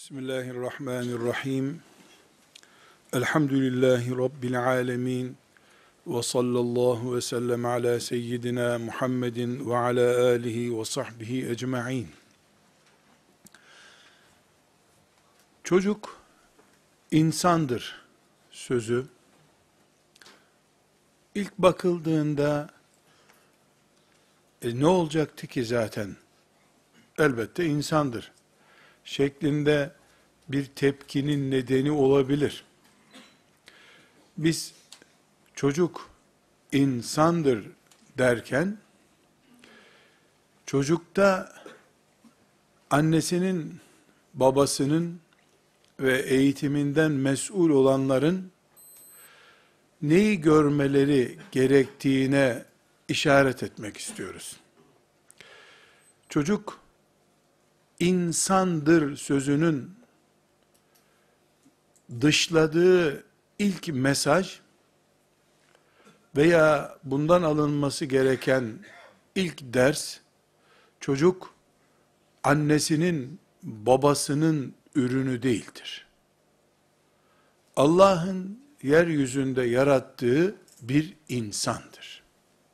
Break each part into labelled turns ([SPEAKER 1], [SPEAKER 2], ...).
[SPEAKER 1] Bismillahirrahmanirrahim. Elhamdülillahi Rabbil alemin. Ve sallallahu ve sellem ala seyyidina Muhammedin ve ala alihi ve sahbihi ecma'in. Çocuk insandır sözü ilk bakıldığında ne olacaktı ki zaten? Elbette insandır şeklinde bir tepkinin nedeni olabilir. Biz çocuk insandır derken, çocukta annesinin, babasının ve eğitiminden mesul olanların neyi görmeleri gerektiğine işaret etmek istiyoruz. Çocuk insandır sözünün dışladığı ilk mesaj veya bundan alınması gereken ilk ders, çocuk annesinin, babasının ürünü değildir. Allah'ın yeryüzünde yarattığı bir insandır.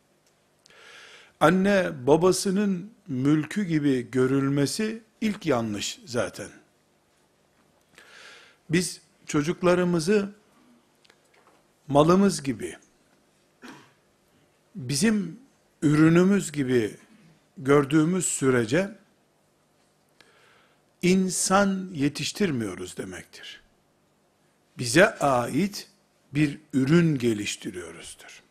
[SPEAKER 1] Anne babasının mülkü gibi görülmesi ilk yanlış zaten. Biz çocuklarımızı malımız gibi, bizim ürünümüz gibi gördüğümüz sürece insan yetiştirmiyoruz demektir. Bize ait bir ürün geliştiriyoruzdur.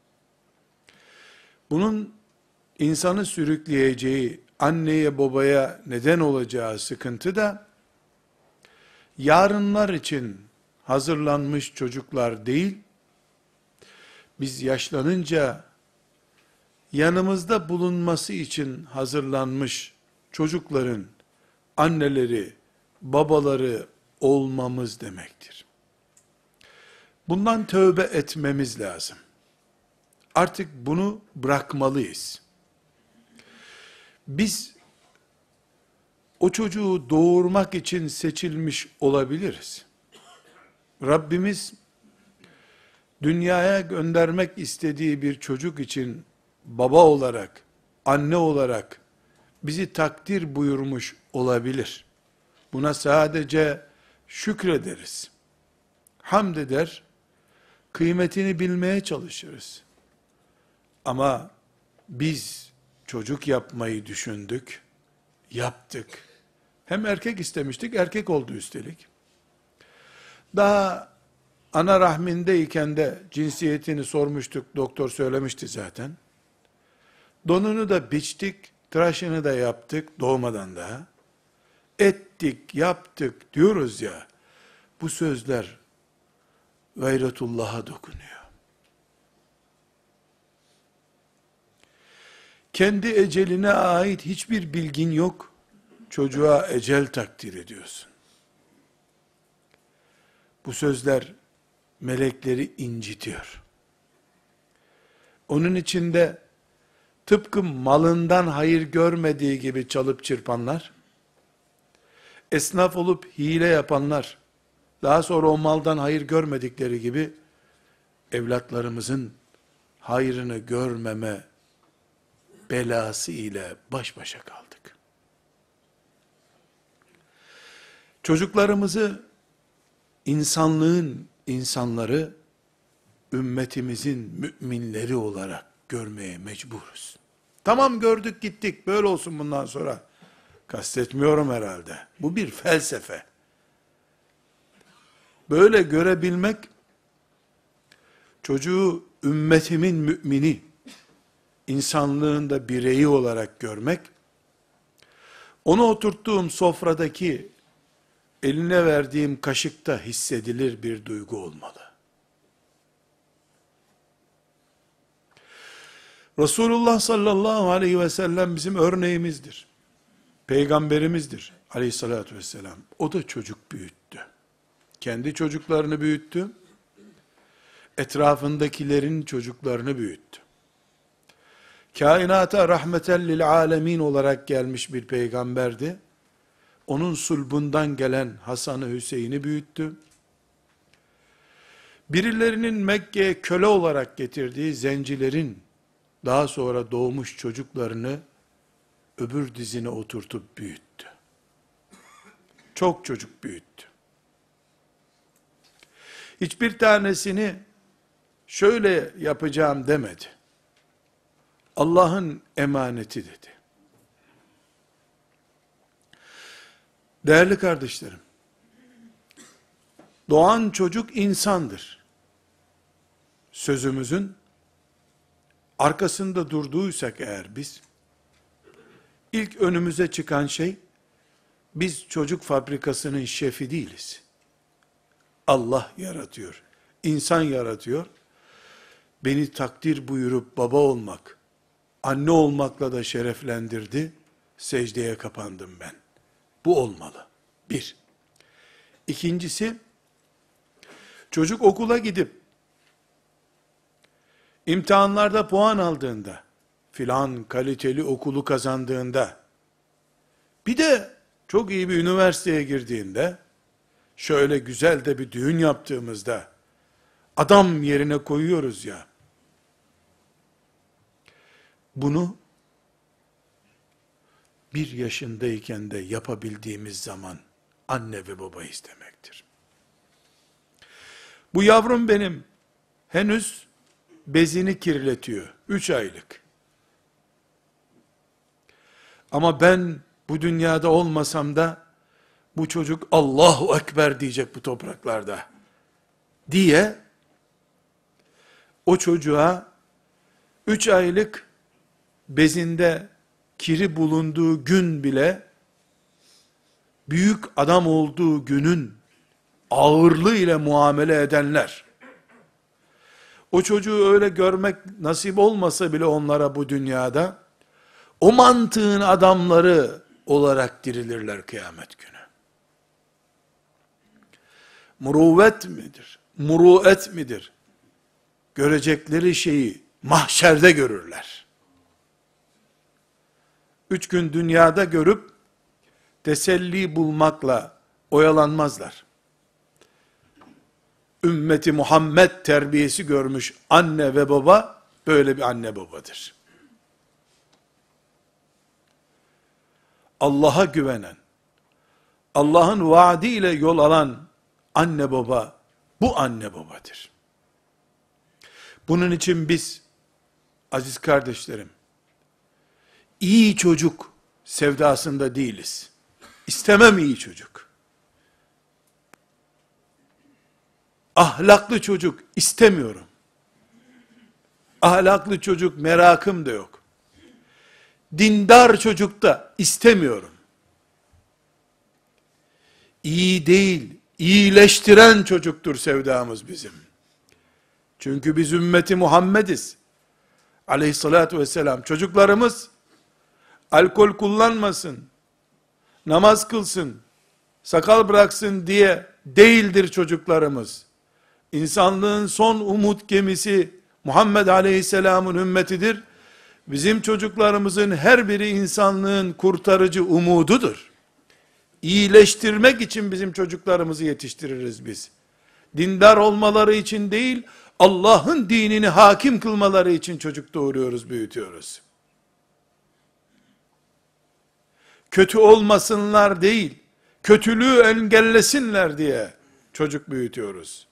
[SPEAKER 1] Bunun insanı sürükleyeceği, anneye babaya neden olacağı sıkıntı da, yarınlar için hazırlanmış çocuklar değil, biz yaşlanınca yanımızda bulunması için hazırlanmış çocukların anneleri, babaları olmamız demektir. Bundan tövbe etmemiz lazım. Artık bunu bırakmalıyız. Biz o çocuğu doğurmak için seçilmiş olabiliriz. Rabbimiz dünyaya göndermek istediği bir çocuk için baba olarak, anne olarak bizi takdir buyurmuş olabilir. Buna sadece şükrederiz. Hamd eder, kıymetini bilmeye çalışırız. Ama biz çocuk yapmayı düşündük, yaptık. Hem erkek istemiştik, erkek oldu üstelik. Daha ana rahmindeyken de cinsiyetini sormuştuk, doktor söylemişti zaten. Donunu da biçtik, tıraşını da yaptık, doğmadan daha. Ettik, yaptık diyoruz ya, bu sözler gayretullah'a dokunuyor. Kendi eceline ait hiçbir bilgin yok, çocuğa ecel takdir ediyorsun. Bu sözler melekleri incitiyor. Onun içinde tıpkı malından hayır görmediği gibi çalıp çırpanlar, esnaf olup hile yapanlar, daha sonra o maldan hayır görmedikleri gibi, evlatlarımızın hayrını görmeme belası ile baş başa kaldık. Çocuklarımızı insanlığın insanları, ümmetimizin müminleri olarak görmeye mecburuz. Tamam, gördük gittik, böyle olsun bundan sonra. Kastetmiyorum herhalde. Bu bir felsefe. Böyle görebilmek, çocuğu ümmetimin mümini, insanlığında bireyi olarak görmek, onu oturttuğum sofradaki eline verdiğim kaşıkta hissedilir bir duygu olmalı. Resulullah sallallahu aleyhi ve sellem bizim örneğimizdir. Peygamberimizdir aleyhissalatü vesselam. O da çocuk büyüttü. Kendi çocuklarını büyüttü. Etrafındakilerin çocuklarını büyüttü. Kainata rahmeten lil alemin olarak gelmiş bir peygamberdi. onun sulbundan gelen Hasan'ı Hüseyin'i büyüttü. Birilerinin Mekke'ye köle olarak getirdiği zencilerin daha sonra doğmuş çocuklarını öbür dizine oturtup büyüttü. Çok çocuk büyüttü. Hiçbir tanesini şöyle yapacağım demedi. Allah'ın emaneti dedi. Değerli kardeşlerim, doğan çocuk insandır. Sözümüzün arkasında durduysak eğer biz, ilk önümüze çıkan şey, biz çocuk fabrikasının şefi değiliz. Allah yaratıyor, insan yaratıyor. Beni takdir buyurup baba olmak, anne olmakla da şereflendirdi. Secdeye kapandım ben. Bu olmalı. Bir. İkincisi, çocuk okula gidip, imtihanlarda puan aldığında, filan kaliteli okulu kazandığında, bir de çok iyi bir üniversiteye girdiğinde, şöyle güzel de bir düğün yaptığımızda, adam yerine koyuyoruz ya, bunu 1 yaşındayken de yapabildiğimiz zaman anne ve babayız demektir. Bu yavrum benim henüz bezini kirletiyor. 3 aylık. Ama ben bu dünyada olmasam da bu çocuk Allahu Ekber diyecek bu topraklarda diye o çocuğa 3 aylık bezinde kiri bulunduğu gün bile büyük adam olduğu günün ağırlığı ile muamele edenler, o çocuğu öyle görmek nasip olmasa bile onlara bu dünyada, o mantığın adamları olarak dirilirler kıyamet günü. Muruvvet midir? Muruet midir? Görecekleri şeyi mahşerde görürler. 3 gün dünyada görüp teselli bulmakla oyalanmazlar. Ümmeti Muhammed terbiyesi görmüş anne ve baba böyle bir anne babadır. Allah'a güvenen, Allah'ın vaadiyle yol alan anne baba bu anne babadır. Bunun için biz aziz kardeşlerim iyi çocuk sevdasında değiliz. İstemem iyi çocuk. Ahlaklı çocuk istemiyorum. Ahlaklı çocuk merakım da yok. Dindar çocuk da istemiyorum. İyi değil, iyileştiren çocuktur sevdamız bizim. Çünkü biz ümmeti Muhammediz. Aleyhissalatü vesselam. Çocuklarımız alkol kullanmasın, namaz kılsın, sakal bıraksın diye değildir çocuklarımız. İnsanlığın son umut gemisi Muhammed Aleyhisselam'ın ümmetidir. Bizim çocuklarımızın her biri insanlığın kurtarıcı umududur. İyileştirmek için bizim çocuklarımızı yetiştiririz biz. Dindar olmaları için değil, Allah'ın dinini hakim kılmaları için çocuk doğuruyoruz, büyütüyoruz. Kötü olmasınlar değil, kötülüğü engellesinler diye çocuk büyütüyoruz.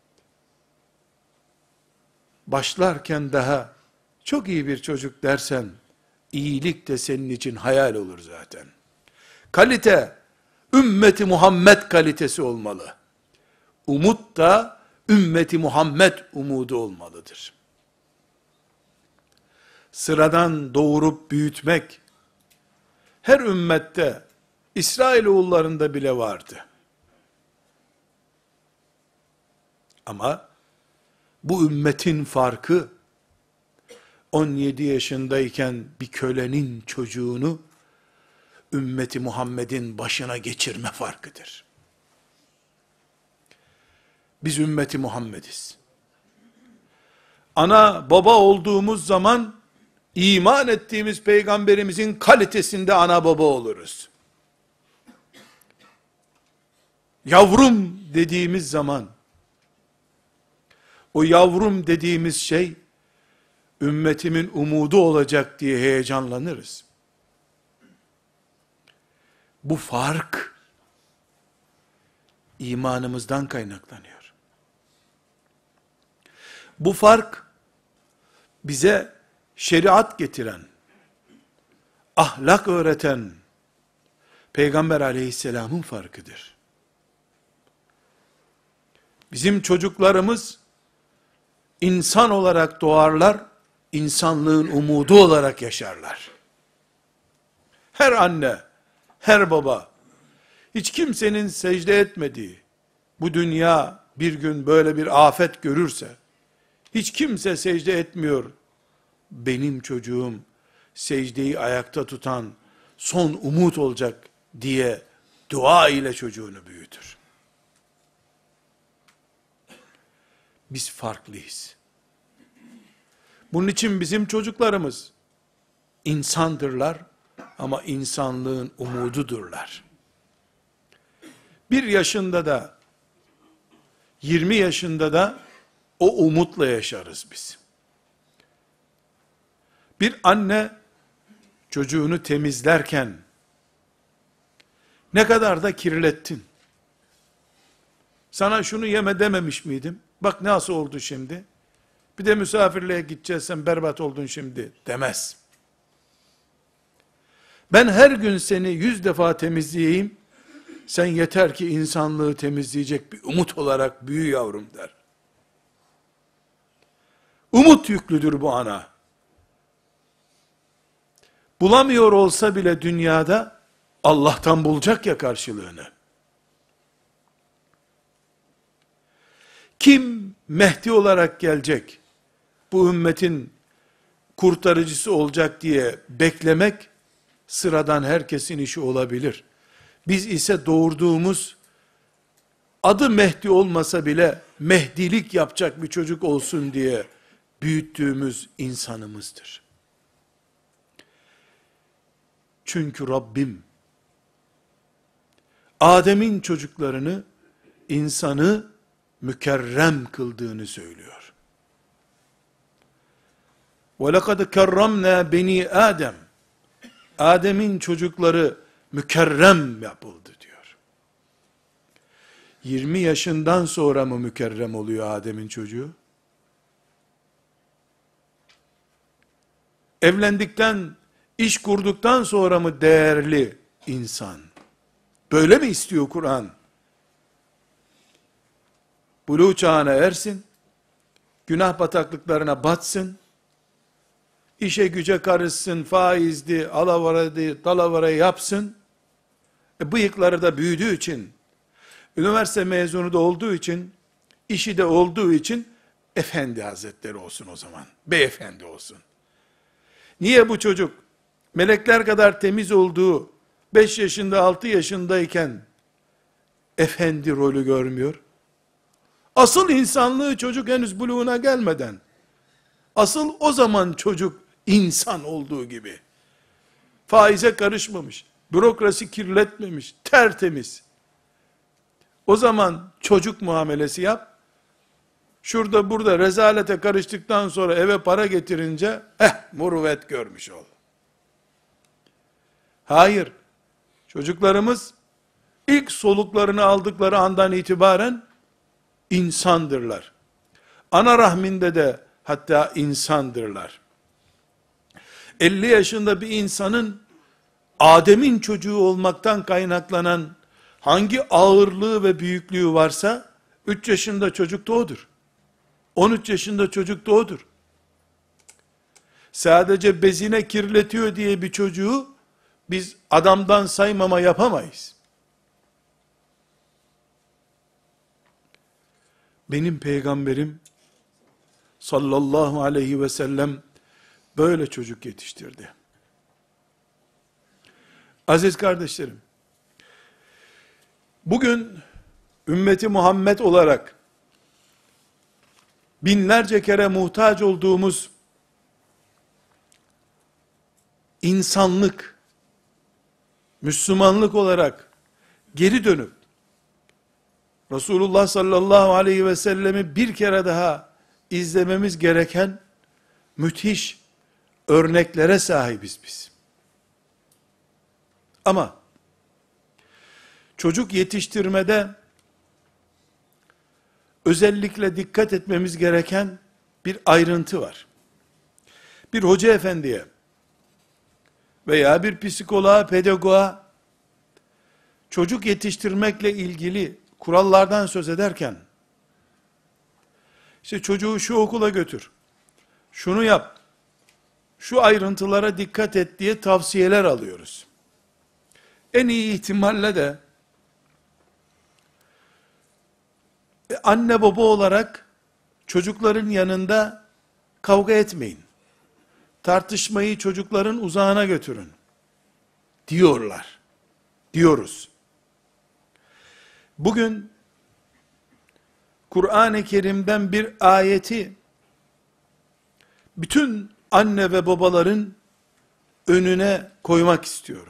[SPEAKER 1] Başlarken daha çok iyi bir çocuk dersen, iyilik de senin için hayal olur zaten. Kalite, ümmeti Muhammed kalitesi olmalı. Umut da ümmeti Muhammed umudu olmalıdır. Sıradan doğurup büyütmek, her ümmette, İsrailoğullarında bile vardı. Ama, bu ümmetin farkı, 17 yaşındayken bir kölenin çocuğunu, ümmeti Muhammed'in başına geçirme farkıdır. Biz ümmeti Muhammediz. Ana baba olduğumuz zaman, iman ettiğimiz peygamberimizin kalitesinde ana baba oluruz. Yavrum dediğimiz zaman, o yavrum dediğimiz şey, ümmetimin umudu olacak diye heyecanlanırız. Bu fark, imanımızdan kaynaklanıyor. Bu fark, bize şeriat getiren, ahlak öğreten, Peygamber aleyhisselamın farkıdır. Bizim çocuklarımız, insan olarak doğarlar, insanlığın umudu olarak yaşarlar. Her anne, her baba, hiç kimsenin secde etmediği, bu dünya bir gün böyle bir afet görürse, hiç kimse secde etmiyor, benim çocuğum secdeyi ayakta tutan son umut olacak diye dua ile çocuğunu büyütür. Biz farklıyız. Bunun için bizim çocuklarımız insandırlar ama insanlığın umududurlar. 1 yaşında da 20 yaşında da o umutla yaşarız biz. Bir anne çocuğunu temizlerken ne kadar da kirlettin. Sana şunu yeme dememiş miydim? Bak nasıl oldu şimdi. Bir de misafirliğe gideceğiz, sen berbat oldun şimdi demez. Ben her gün seni 100 defa temizleyeyim, sen yeter ki insanlığı temizleyecek bir umut olarak büyü yavrum der. Umut yüklüdür bu ana. Bulamıyor olsa bile dünyada, Allah'tan bulacak ya karşılığını. Kim Mehdi olarak gelecek, bu ümmetin kurtarıcısı olacak diye beklemek, sıradan herkesin işi olabilir. Biz ise doğurduğumuz, adı Mehdi olmasa bile, Mehdilik yapacak bir çocuk olsun diye büyüttüğümüz insanımızdır. Çünkü Rabbim, Adem'in çocuklarını, insanı mükerrem kıldığını söylüyor. وَلَقَدْ كَرَّمْنَا بَنِي Adem. Adem'in çocukları mükerrem yapıldı diyor. 20 yaşından sonra mı mükerrem oluyor Adem'in çocuğu? Evlendikten, iş kurduktan sonra mı değerli insan? Böyle mi istiyor Kur'an? Buluğ çağına ersin, günah bataklıklarına batsın, işe güce karışsın, faizdi, alavaraydı, dalavarayı yapsın, bıyıkları da büyüdüğü için, üniversite mezunu da olduğu için, işi de olduğu için, efendi hazretleri olsun o zaman, beyefendi olsun. Niye bu çocuk, melekler kadar temiz olduğu, 5 yaşında, 6 yaşındayken, efendi rolü görmüyor? Asıl insanlığı çocuk henüz buluğuna gelmeden, asıl o zaman çocuk insan olduğu gibi, faize karışmamış, bürokrasi kirletmemiş, tertemiz. O zaman çocuk muamelesi yap, şurada burada rezalete karıştıktan sonra eve para getirince, muruvvet görmüş ol. Hayır, çocuklarımız, ilk soluklarını aldıkları andan itibaren, insandırlar. Ana rahminde de hatta insandırlar. 50 yaşında bir insanın Adem'in çocuğu olmaktan kaynaklanan hangi ağırlığı ve büyüklüğü varsa 3 yaşında çocuk da odur. 13 yaşında çocuk da odur. Sadece bezine kirletiyor diye bir çocuğu biz adamdan saymama yapamayız. Benim peygamberim sallallahu aleyhi ve sellem böyle çocuk yetiştirdi. Aziz kardeşlerim, bugün ümmeti Muhammed olarak binlerce kere muhtaç olduğumuz insanlık, Müslümanlık olarak geri dönüp Resulullah sallallahu aleyhi ve sellemi bir kere daha izlememiz gereken müthiş örneklere sahibiz biz. Ama çocuk yetiştirmede özellikle dikkat etmemiz gereken bir ayrıntı var. Bir hoca efendiye veya bir psikoloğa, pedagoğa çocuk yetiştirmekle ilgili kurallardan söz ederken, işte çocuğu şu okula götür, şunu yap, şu ayrıntılara dikkat et diye tavsiyeler alıyoruz. En iyi ihtimalle de anne baba olarak çocukların yanında kavga etmeyin. Tartışmayı çocukların uzağına götürün diyorlar. Diyoruz. Bugün Kur'an-ı Kerim'den bir ayeti bütün anne ve babaların önüne koymak istiyorum.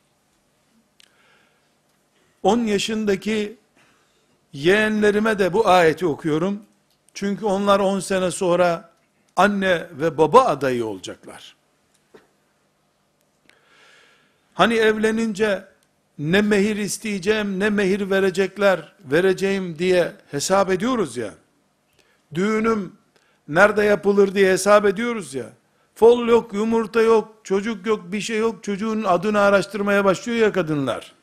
[SPEAKER 1] 10 yaşındaki yeğenlerime de bu ayeti okuyorum. Çünkü onlar 10 sene sonra anne ve baba adayı olacaklar. Hani evlenince ne mehir isteyeceğim, ne mehir vereceğim diye hesap ediyoruz ya. Düğünüm nerede yapılır diye hesap ediyoruz ya. Fol yok, yumurta yok, çocuk yok, bir şey yok. Çocuğun adını araştırmaya başlıyor ya kadınlar.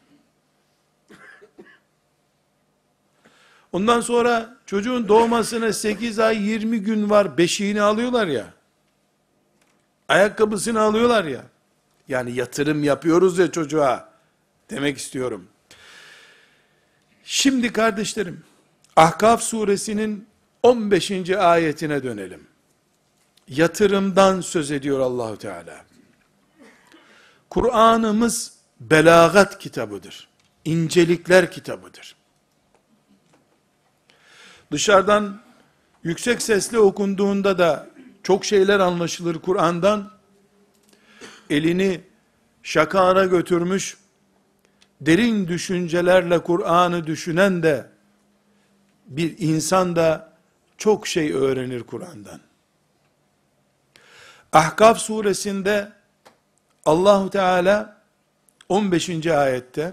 [SPEAKER 1] Ondan sonra çocuğun doğmasına 8 ay 20 gün var, beşiğini alıyorlar ya. Ayakkabısını alıyorlar ya. Yani yatırım yapıyoruz ya çocuğa demek istiyorum. Şimdi kardeşlerim, Ahkaf suresinin 15. ayetine dönelim. Yatırımdan söz ediyor Allahu Teala. Kur'an'ımız belagat kitabıdır. İncelikler kitabıdır. Dışarıdan yüksek sesle okunduğunda da çok şeyler anlaşılır Kur'an'dan. Elini şakağına götürmüş, derin düşüncelerle Kur'an'ı düşünen de bir insan da çok şey öğrenir Kur'an'dan. Ahkaf suresinde Allahu Teala 15. ayette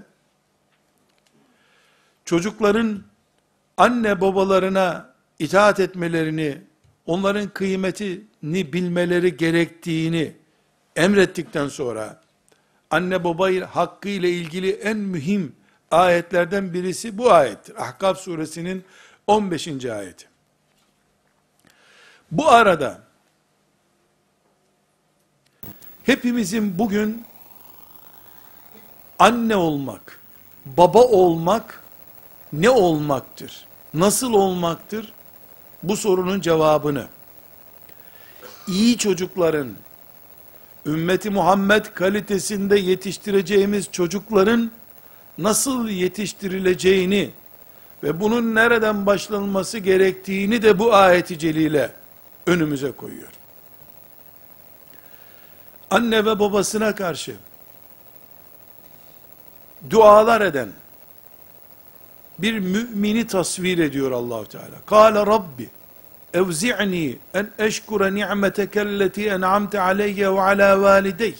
[SPEAKER 1] çocukların anne babalarına itaat etmelerini, onların kıymetini bilmeleri gerektiğini emrettikten sonra, anne baba hakkı ile ilgili en mühim ayetlerden birisi bu ayettir. Ahkaf suresinin 15. ayeti. Bu arada, hepimizin bugün anne olmak, baba olmak ne olmaktır? Nasıl olmaktır? Bu sorunun cevabını, iyi çocukların, ümmeti Muhammed kalitesinde yetiştireceğimiz çocukların nasıl yetiştirileceğini ve bunun nereden başlanması gerektiğini de bu ayet-i celile önümüze koyuyor. Anne ve babasına karşı dualar eden bir mümini tasvir ediyor Allahu Teala. Kâle Rabbi evzi'ni en eşkure ni'metekelleti en'amte aleyye ve ala validey.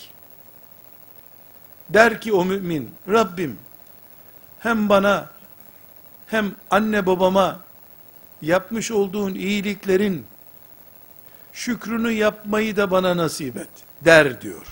[SPEAKER 1] Der ki o mümin, Rabbim hem bana hem anne babama yapmış olduğun iyiliklerin şükrünü yapmayı da bana nasip et der diyor.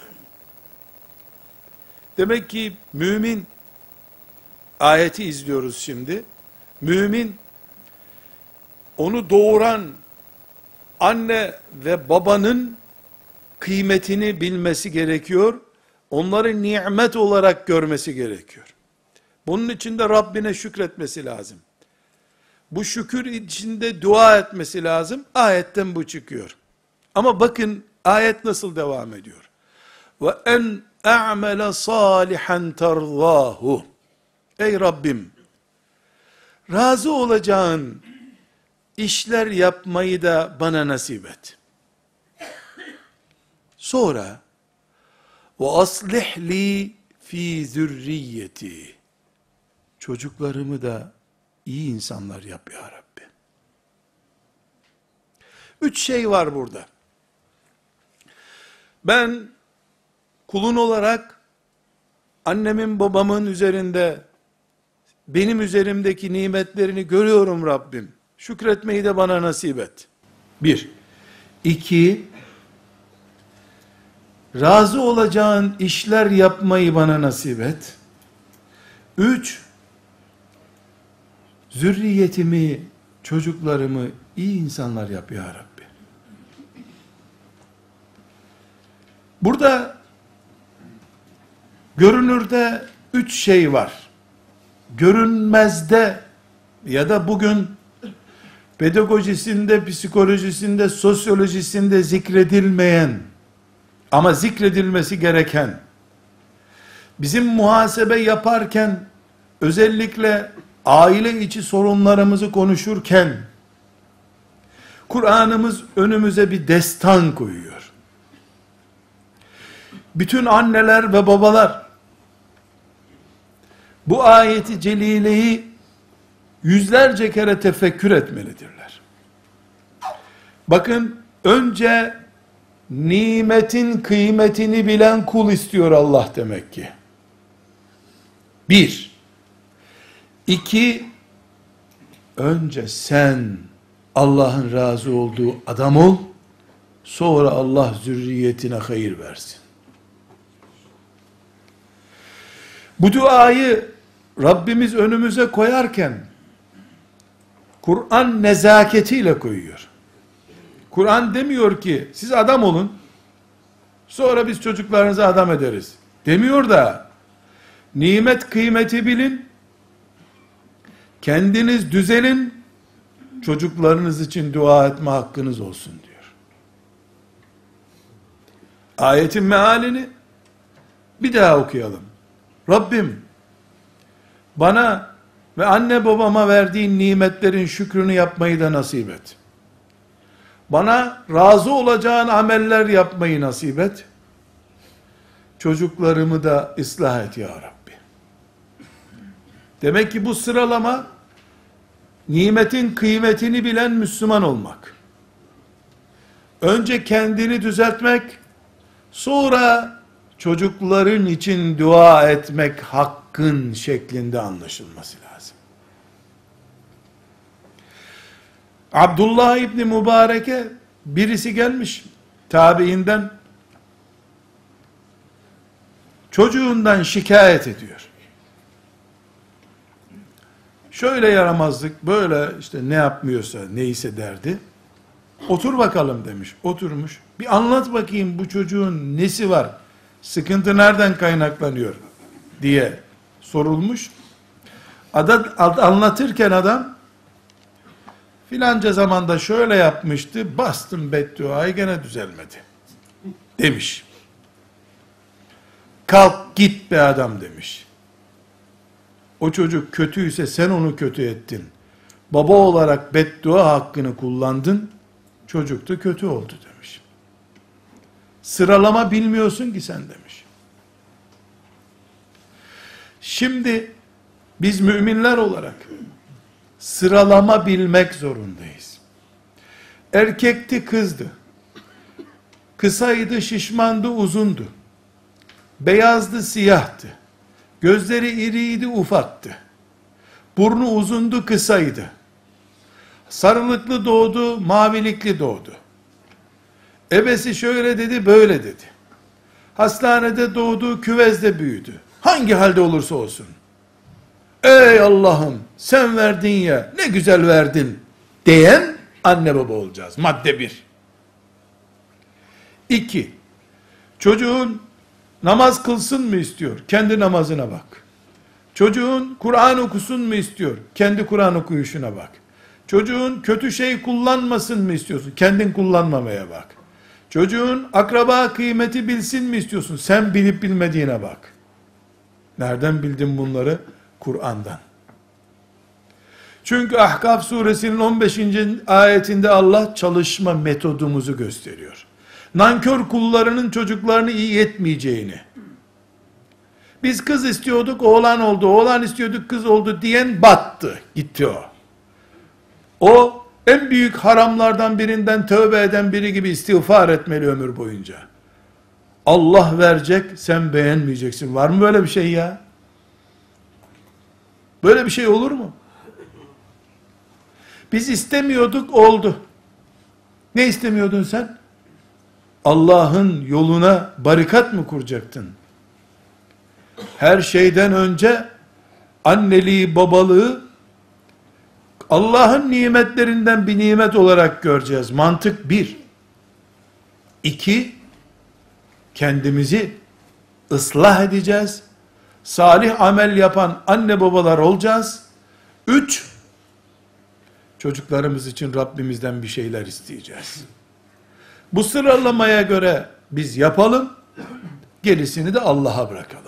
[SPEAKER 1] Demek ki mümin, ayeti izliyoruz şimdi. Mümin, onu doğuran anne ve babanın kıymetini bilmesi gerekiyor. Onları nimet olarak görmesi gerekiyor. Bunun için de Rabbine şükretmesi lazım. Bu şükür içinde dua etmesi lazım. Ayetten bu çıkıyor. Ama bakın ayet nasıl devam ediyor. Ve en a'mele salihan terzahu. Ey Rabbim, razı olacağın işler yapmayı da bana nasip et. Sonra ve aslih li fi zürriyeti. Çocuklarımı da iyi insanlar yap ya Rabbi. 3 şey var burada. Ben kulun olarak annemin babamın üzerinde benim üzerimdeki nimetlerini görüyorum Rabbim. Şükretmeyi de bana nasip et. 1. 2. Razı olacağın işler yapmayı bana nasip et. 3. Zürriyetimi, çocuklarımı iyi insanlar yap ya Rabbi. Burada görünürde 3 şey var. Görünmezde ya da bugün pedagojisinde, psikolojisinde, sosyolojisinde zikredilmeyen ama zikredilmesi gereken, bizim muhasebe yaparken, özellikle aile içi sorunlarımızı konuşurken, Kur'an'ımız önümüze bir destan koyuyor. Bütün anneler ve babalar, bu ayeti celileyi yüzlerce kere tefekkür etmelidirler. Bakın, önce nimetin kıymetini bilen kul istiyor Allah demek ki. 1. 2. Önce sen Allah'ın razı olduğu adam ol, sonra Allah zürriyetine hayır versin. Bu duayı Rabbimiz önümüze koyarken, Kur'an nezaketiyle koyuyor. Kur'an demiyor ki, siz adam olun, sonra biz çocuklarınızı adam ederiz. Demiyor da, nimet kıymeti bilin, kendiniz düzelin, çocuklarınız için dua etme hakkınız olsun diyor. Ayetin mealini bir daha okuyalım. Rabbim, bana ve anne babama verdiğin nimetlerin şükrünü yapmayı da nasip et. Bana razı olacağın ameller yapmayı nasip et. Çocuklarımı da ıslah et ya Rabbi. Demek ki bu sıralama, nimetin kıymetini bilen Müslüman olmak. Önce kendini düzeltmek, sonra çocukların için dua etmek hakkın şeklinde anlaşılması lazım. Abdullah İbni Mübarek'e birisi gelmiş, tabiinden, çocuğundan şikayet ediyor. Şöyle yaramazlık, böyle işte ne yapmıyorsa, neyse derdi. Otur bakalım demiş, oturmuş. Bir anlat bakayım bu çocuğun nesi var, sıkıntı nereden kaynaklanıyor diye sorulmuş. Anlatırken adam, filanca zamanda şöyle yapmıştı, bastım bedduayı gene düzelmedi demiş. Kalk git be adam demiş. O çocuk kötüyse sen onu kötü ettin. Baba olarak beddua hakkını kullandın, çocuk da kötü oldu demiş. Sıralama bilmiyorsun ki sen demiş. Şimdi biz müminler olarak sıralama bilmek zorundayız. Erkekti, kızdı. Kısaydı, şişmandı, uzundu. Beyazdı, siyahtı. Gözleri iriydi, ufaktı. Burnu uzundu, kısaydı. Sarılıklı doğdu, mavilikli doğdu. Ebesi şöyle dedi, böyle dedi. Hastanede doğdu, küvezde büyüdü. Hangi halde olursa olsun. Ey Allah'ım, sen verdin ya, ne güzel verdin diyen anne baba olacağız. Madde 1. 2. Çocuğun namaz kılsın mı istiyor? Kendi namazına bak. Çocuğun Kur'an okusun mu istiyor? Kendi Kur'an okuyuşuna bak. Çocuğun kötü şey kullanmasın mı istiyorsun? Kendin kullanmamaya bak. Çocuğun akraba kıymeti bilsin mi istiyorsun? Sen bilip bilmediğine bak. Nereden bildin bunları? Kur'an'dan. Çünkü Ahkaf suresinin 15. ayetinde Allah çalışma metodumuzu gösteriyor. Nankör kullarının çocuklarını iyi etmeyeceğini, Biz kız istiyorduk, oğlan oldu, oğlan istiyorduk, kız oldu diyen battı, gitti o. O, en büyük haramlardan birinden tövbe eden biri gibi istiğfar etmeli ömür boyunca. Allah verecek, sen beğenmeyeceksin. Var mı böyle bir şey ya? Böyle bir şey olur mu? Biz istemiyorduk, oldu. Ne istemiyordun sen? Allah'ın yoluna barikat mı kuracaktın? Her şeyden önce anneliği, babalığı Allah'ın nimetlerinden bir nimet olarak göreceğiz. Mantık bir. İki, kendimizi ıslah edeceğiz. Salih amel yapan anne babalar olacağız. Üç, çocuklarımız için Rabbimizden bir şeyler isteyeceğiz. Bu sıralamaya göre biz yapalım, gerisini de Allah'a bırakalım.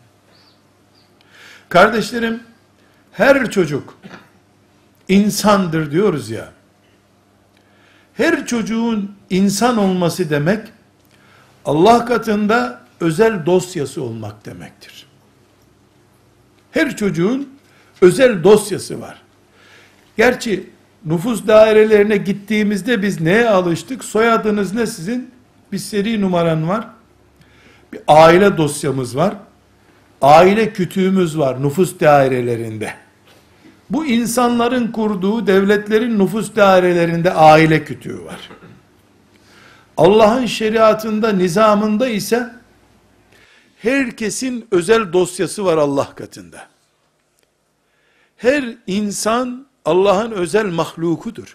[SPEAKER 1] Kardeşlerim, her çocuk insandır diyoruz ya, her çocuğun insan olması demek, Allah katında özel dosyası olmak demektir. Her çocuğun özel dosyası var. Gerçi nüfus dairelerine gittiğimizde biz neye alıştık? Soyadınız ne sizin? Bir seri numaran var. Bir aile dosyamız var. Aile kütüğümüz var nüfus dairelerinde. Bu insanların kurduğu devletlerin nüfus dairelerinde aile kütüğü var. Allah'ın şeriatında, nizamında ise herkesin özel dosyası var Allah katında. Her insan Allah'ın özel mahlukudur.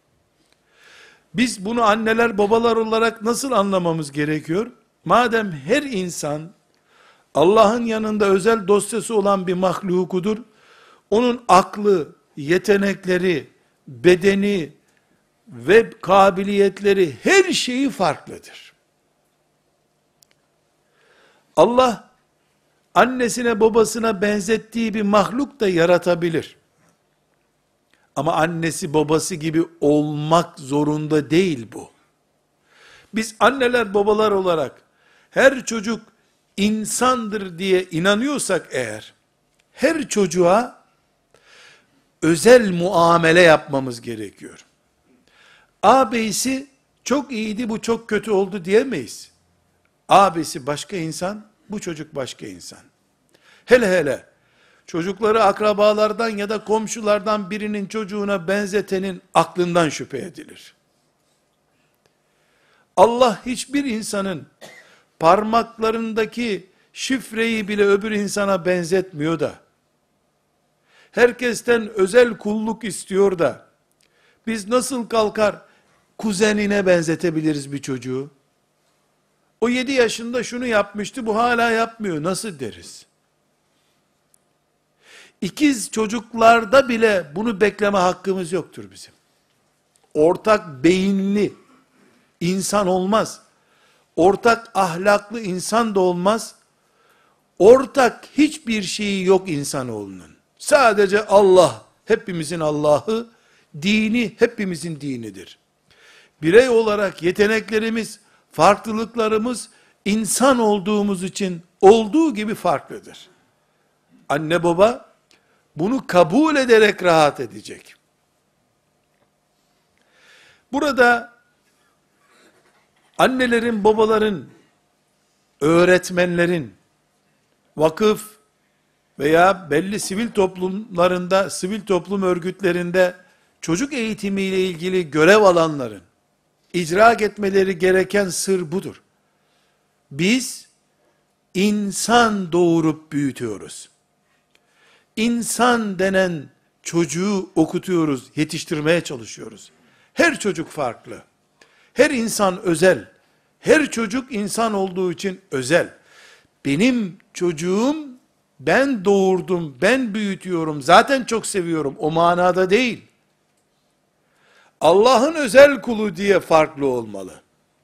[SPEAKER 1] Biz bunu anneler babalar olarak nasıl anlamamız gerekiyor? Madem her insan Allah'ın yanında özel dosyası olan bir mahlukudur, onun aklı, yetenekleri, bedeni ve kabiliyetleri, her şeyi farklıdır. Allah annesine babasına benzettiği bir mahluk da yaratabilir. Ama annesi babası gibi olmak zorunda değil bu. Biz anneler babalar olarak her çocuk insandır diye inanıyorsak eğer, her çocuğa özel muamele yapmamız gerekiyor. Ağabeyisi çok iyiydi, bu çok kötü oldu diyemeyiz. Ağabeyisi başka insan, bu çocuk başka insan. Hele hele çocukları akrabalardan ya da komşulardan birinin çocuğuna benzetenin aklından şüphe edilir. Allah hiçbir insanın parmaklarındaki şifreyi bile öbür insana benzetmiyor da, herkesten özel kulluk istiyor da, biz nasıl kalkar kuzenine benzetebiliriz bir çocuğu? O 7 yaşında şunu yapmıştı, bu hala yapmıyor, nasıl deriz? İkiz çocuklarda bile bunu bekleme hakkımız yoktur bizim. Ortak beyinli insan olmaz. Ortak ahlaklı insan da olmaz. Ortak hiçbir şeyi yok insanoğlunun. Sadece Allah, hepimizin Allah'ı, dini hepimizin dinidir. Birey olarak yeteneklerimiz, farklılıklarımız insan olduğumuz için olduğu gibi farklıdır. Anne baba bunu kabul ederek rahat edecek. Burada annelerin, babaların, öğretmenlerin, vakıf veya belli sivil toplumlarında, sivil toplum örgütlerinde çocuk eğitimiyle ilgili görev alanların icra etmeleri gereken sır budur. Biz insan doğurup büyütüyoruz. İnsan denen çocuğu okutuyoruz, yetiştirmeye çalışıyoruz. Her çocuk farklı. Her insan özel. Her çocuk insan olduğu için özel. Benim çocuğum ben doğurdum, ben büyütüyorum, zaten çok seviyorum. O manada değil. Allah'ın özel kulu diye farklı olmalı.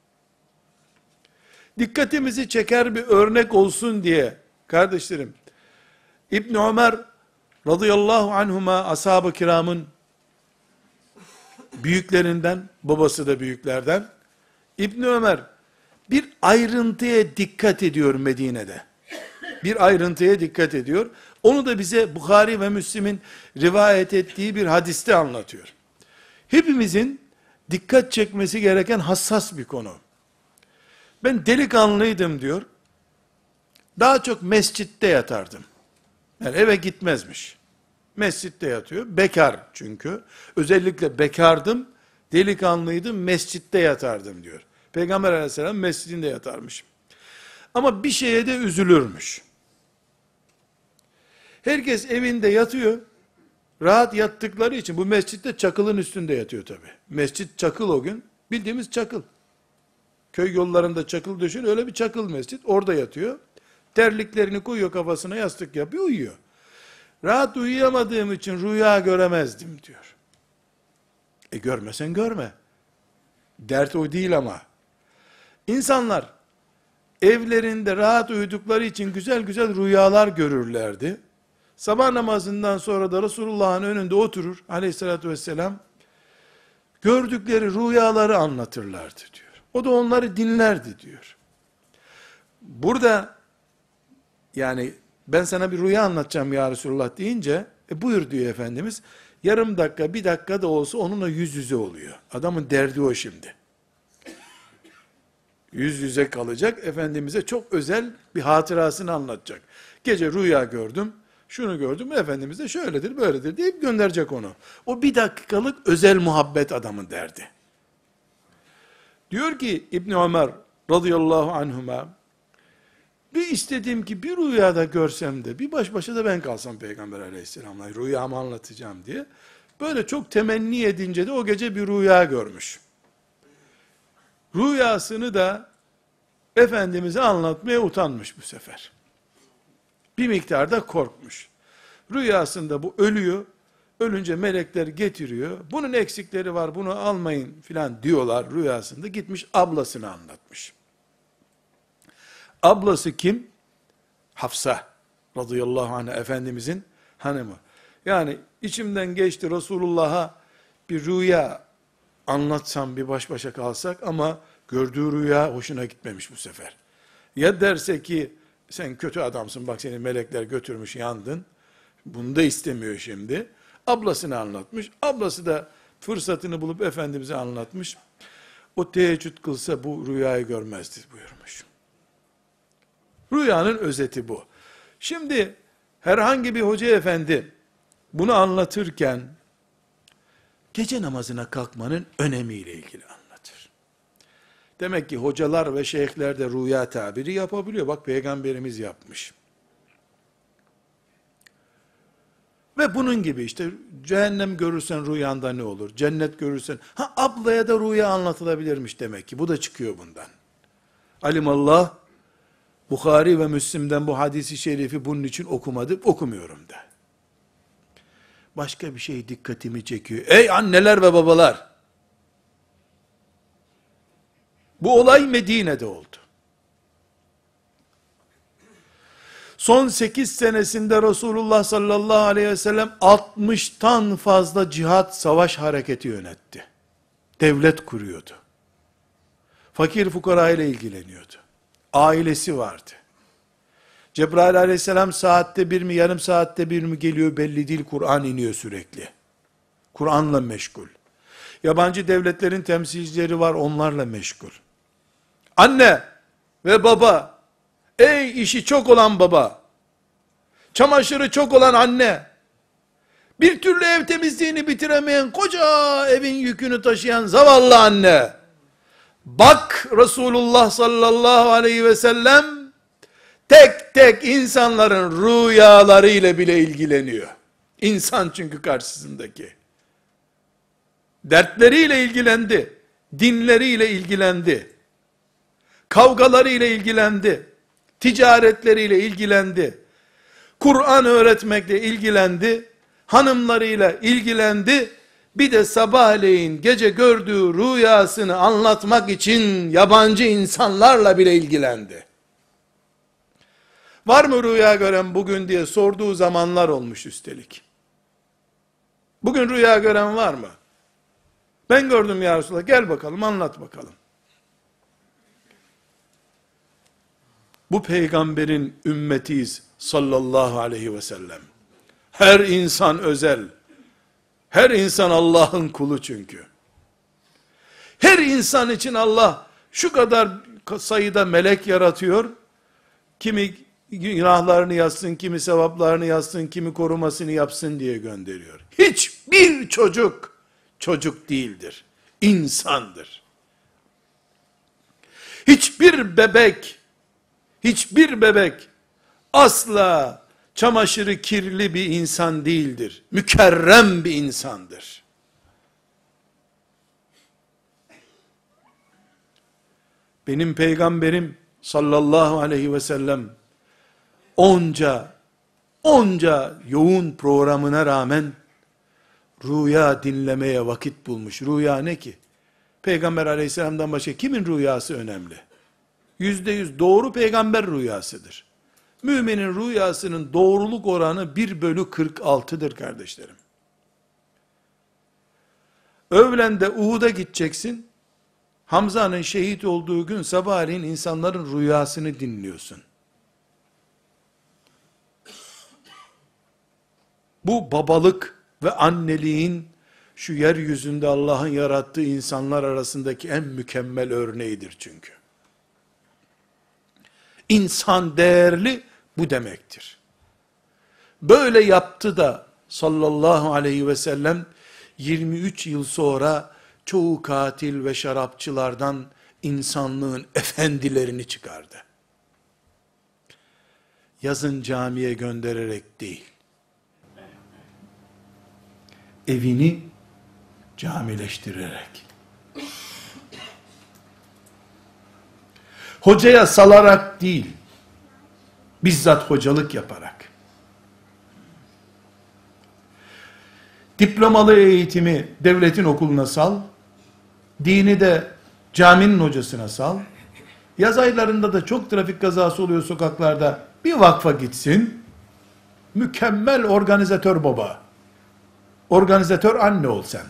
[SPEAKER 1] Dikkatimizi çeker bir örnek olsun diye, kardeşlerim, İbn Ömer radıyallahu anhuma ashab-ı kiramın büyüklerinden, babası da büyüklerden, İbn Ömer bir ayrıntıya dikkat ediyor Medine'de. bir ayrıntıya dikkat ediyor. Onu da bize Bukhari ve Müslim'in rivayet ettiği bir hadiste anlatıyor. Hepimizin dikkat çekmesi gereken hassas bir konu. Ben delikanlıydım diyor. Daha çok mescitte yatardım. Yani eve gitmezmiş. Mescitte yatıyor. Bekar çünkü. Özellikle bekardım, delikanlıydım, mescitte yatardım diyor. Peygamber aleyhisselam mescidinde yatarmış. Ama bir şeye de üzülürmüş. Herkes evinde yatıyor. Rahat yattıkları için, bu mescitte çakılın üstünde yatıyor tabi. Mescit çakıl o gün. Bildiğimiz çakıl. Köy yollarında çakıl düşün, öyle bir çakıl mescit. Orada yatıyor. Terliklerini koyuyor kafasına, yastık yapıyor, uyuyor. Rahat uyuyamadığım için rüya göremezdim diyor. Görmesen görme. Dert o değil ama. İnsanlar evlerinde rahat uyudukları için güzel güzel rüyalar görürlerdi. Sabah namazından sonra da Resulullah'ın önünde oturur aleyhissalatü vesselam, gördükleri rüyaları anlatırlardı diyor. O da onları dinlerdi diyor. Burada yani ben sana bir rüya anlatacağım ya Resulullah deyince, buyur diyor Efendimiz. Yarım dakika, bir dakika da olsa onunla yüz yüze oluyor. Adamın derdi o şimdi. Yüz yüze kalacak, Efendimiz'e çok özel bir hatırasını anlatacak. Gece rüya gördüm, şunu gördüm, Efendimiz de şöyledir, böyledir deyip gönderecek onu. O bir dakikalık özel muhabbet adamın derdi. Diyor ki İbn Ömer radıyallahu anhuma, bir istedim ki bir rüyada görsem de bir baş başa da ben kalsam Peygamber aleyhisselamla rüyamı anlatacağım diye. Böyle çok temenni edince de o gece bir rüya görmüş. Rüyasını da Efendimiz'e anlatmaya utanmış bu sefer. Bir miktarda korkmuş. Rüyasında bu ölüyor. Ölünce melekler getiriyor. Bunun eksikleri var, bunu almayın filan diyorlar rüyasında. Gitmiş ablasını anlatmış. Ablası kim? Hafsa radıyallahu anh, Efendimizin hanımı. Yani içimden geçti Resulullah'a bir rüya anlatsam, bir baş başa kalsak, ama gördüğü rüya hoşuna gitmemiş bu sefer. Ya derse ki sen kötü adamsın, bak seni melekler götürmüş, yandın. Bunu da istemiyor şimdi. Ablasını anlatmış. Ablası da fırsatını bulup Efendimiz'e anlatmış. O teheccüd kılsa bu rüyayı görmezdi buyurmuş. Rüyanın özeti bu. Şimdi herhangi bir hoca efendi bunu anlatırken gece namazına kalkmanın önemiyle ilgili anlatır. Demek ki hocalar ve şeyhler de rüya tabiri yapabiliyor. Bak Peygamberimiz yapmış. Ve bunun gibi işte cehennem görürsen rüyanda ne olur? Cennet görürsen, ablaya da rüya anlatılabilirmiş demek ki. Bu da çıkıyor bundan. Alimallah, Bukhari ve Müslim'den bu hadisi şerifi bunun için okumadım, okumuyorum da. Başka bir şey dikkatimi çekiyor. Ey anneler ve babalar! Bu olay Medine'de oldu. Son 8 senesinde Resulullah sallallahu aleyhi ve sellem 60'tan fazla cihat, savaş hareketi yönetti. Devlet kuruyordu. Fakir fukara ile ilgileniyordu. Ailesi vardı. Cebrail aleyhisselam saatte bir mi, yarım saatte bir mi geliyor belli değil, Kur'an iniyor sürekli. Kur'an'la meşgul. Yabancı devletlerin temsilcileri var, onlarla meşgul. Anne ve baba, ey işi çok olan baba, çamaşırı çok olan anne, bir türlü ev temizliğini bitiremeyen, koca evin yükünü taşıyan zavallı anne, bak Resulullah sallallahu aleyhi ve sellem, tek tek insanların rüyalarıyla bile ilgileniyor. İnsan çünkü karşısındaki. Dertleriyle ilgilendi, dinleriyle ilgilendi, kavgalarıyla ilgilendi, ticaretleriyle ilgilendi, Kur'an öğretmekle ilgilendi, hanımlarıyla ilgilendi, bir de sabahleyin gece gördüğü rüyasını anlatmak için yabancı insanlarla bile ilgilendi. Var mı rüya gören bugün diye sorduğu zamanlar olmuş üstelik. Bugün rüya gören var mı? Ben gördüm ya Resulallah, gel bakalım anlat bakalım. Bu peygamberin ümmetiyiz. sallallahu aleyhi ve sellem. Her insan özel. Her insan Allah'ın kulu çünkü. Her insan için Allah şu kadar sayıda melek yaratıyor. Kimi günahlarını yazsın, kimi sevaplarını yazsın, kimi korumasını yapsın diye gönderiyor. Hiçbir çocuk, çocuk değildir. İnsandır. Hiçbir bebek asla çamaşırı kirli bir insan değildir. Mükerrem bir insandır. Benim peygamberim sallallahu aleyhi ve sellem onca yoğun programına rağmen rüya dinlemeye vakit bulmuş. Rüya ne ki? Peygamber aleyhisselamdan başka kimin rüyası önemli? %100 doğru peygamber rüyasıdır. Müminin rüyasının doğruluk oranı 1/46'dır kardeşlerim. Öğlende Uhud'a gideceksin. Hamza'nın şehit olduğu gün sabahleyin insanların rüyasını dinliyorsun. Bu babalık ve anneliğin şu yeryüzünde Allah'ın yarattığı insanlar arasındaki en mükemmel örneğidir çünkü. İnsan değerli bu demektir. Böyle yaptı da sallallahu aleyhi ve sellem 23 yıl sonra çoğu katil ve şarapçılardan insanlığın efendilerini çıkardı. Yazın camiye göndererek değil. Evini camileştirerek. Hocaya salarak değil, bizzat hocalık yaparak. Diplomalı eğitimi devletin okuluna sal, dini de caminin hocasına sal, yaz aylarında da çok trafik kazası oluyor sokaklarda, bir vakfa gitsin, mükemmel organizatör baba, organizatör anne ol sen.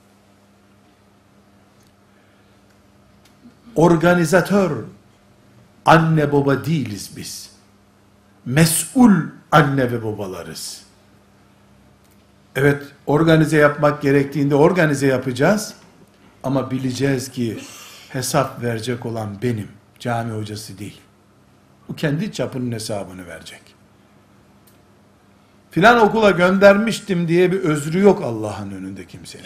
[SPEAKER 1] Organizatör anne baba değiliz biz. Mesul anne ve babalarız. Evet, organize yapmak gerektiğinde organize yapacağız. Ama bileceğiz ki hesap verecek olan benim, cami hocası değil. Bu kendi çapının hesabını verecek. Filan okula göndermiştim diye bir özrü yok Allah'ın önünde kimsenin.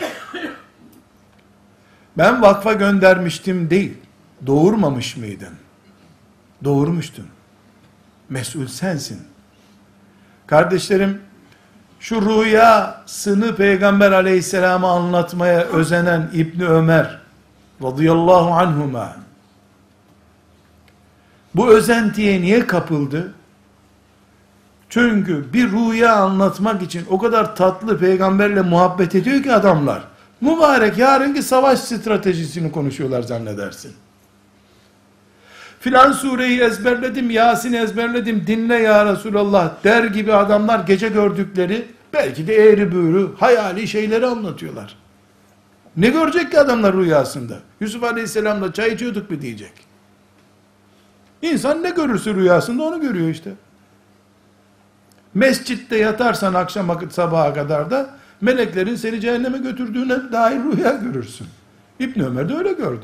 [SPEAKER 1] Ben vakfa göndermiştim değil. Doğurmamış mıydın? Doğurmuştun. Mesul sensin. Kardeşlerim, şu rüyasını Peygamber aleyhisselama anlatmaya özenen İbni Ömer radıyallahu anhuma bu özentiye niye kapıldı? Çünkü bir rüya anlatmak için o kadar tatlı peygamberle muhabbet ediyor ki adamlar. Mübarek yarınki savaş stratejisini konuşuyorlar zannedersin. Filan sureyi ezberledim, Yasin'i ezberledim, dinle ya Resulallah der gibi adamlar gece gördükleri, belki de eğri büğrü, hayali şeyleri anlatıyorlar. Ne görecek ki adamlar rüyasında? Yusuf Aleyhisselam'la çay içiyorduk mu diyecek. İnsan ne görürse rüyasında onu görüyor işte. Mescitte yatarsan akşam vakit sabaha kadar da meleklerin seni cehenneme götürdüğüne dair rüya görürsün. İbn Ömer de öyle gördü.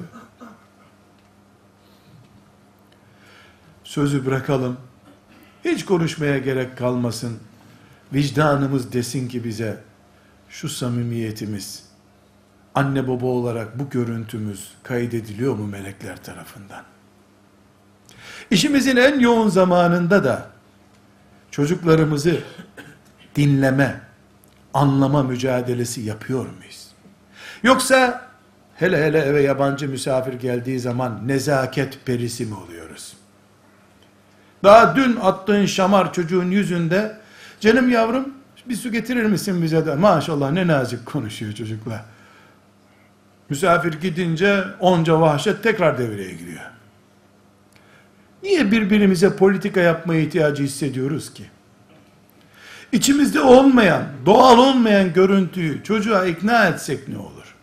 [SPEAKER 1] Sözü bırakalım. Hiç konuşmaya gerek kalmasın. Vicdanımız desin ki bize, şu samimiyetimiz, anne baba olarak bu görüntümüz kaydediliyor mu melekler tarafından? İşimizin en yoğun zamanında da çocuklarımızı dinleme, anlama mücadelesi yapıyor muyuz? Yoksa hele hele eve yabancı misafir geldiği zaman nezaket perisi mi oluyoruz? Daha dün attığın şamar çocuğun yüzünde, canım yavrum bir su getirir misin bize de? Maşallah ne nazik konuşuyor çocukla. Misafir gidince onca vahşet tekrar devreye giriyor. Niye birbirimize politika yapmaya ihtiyacı hissediyoruz ki? İçimizde olmayan, doğal olmayan görüntüyü çocuğa ikna etsek ne olur?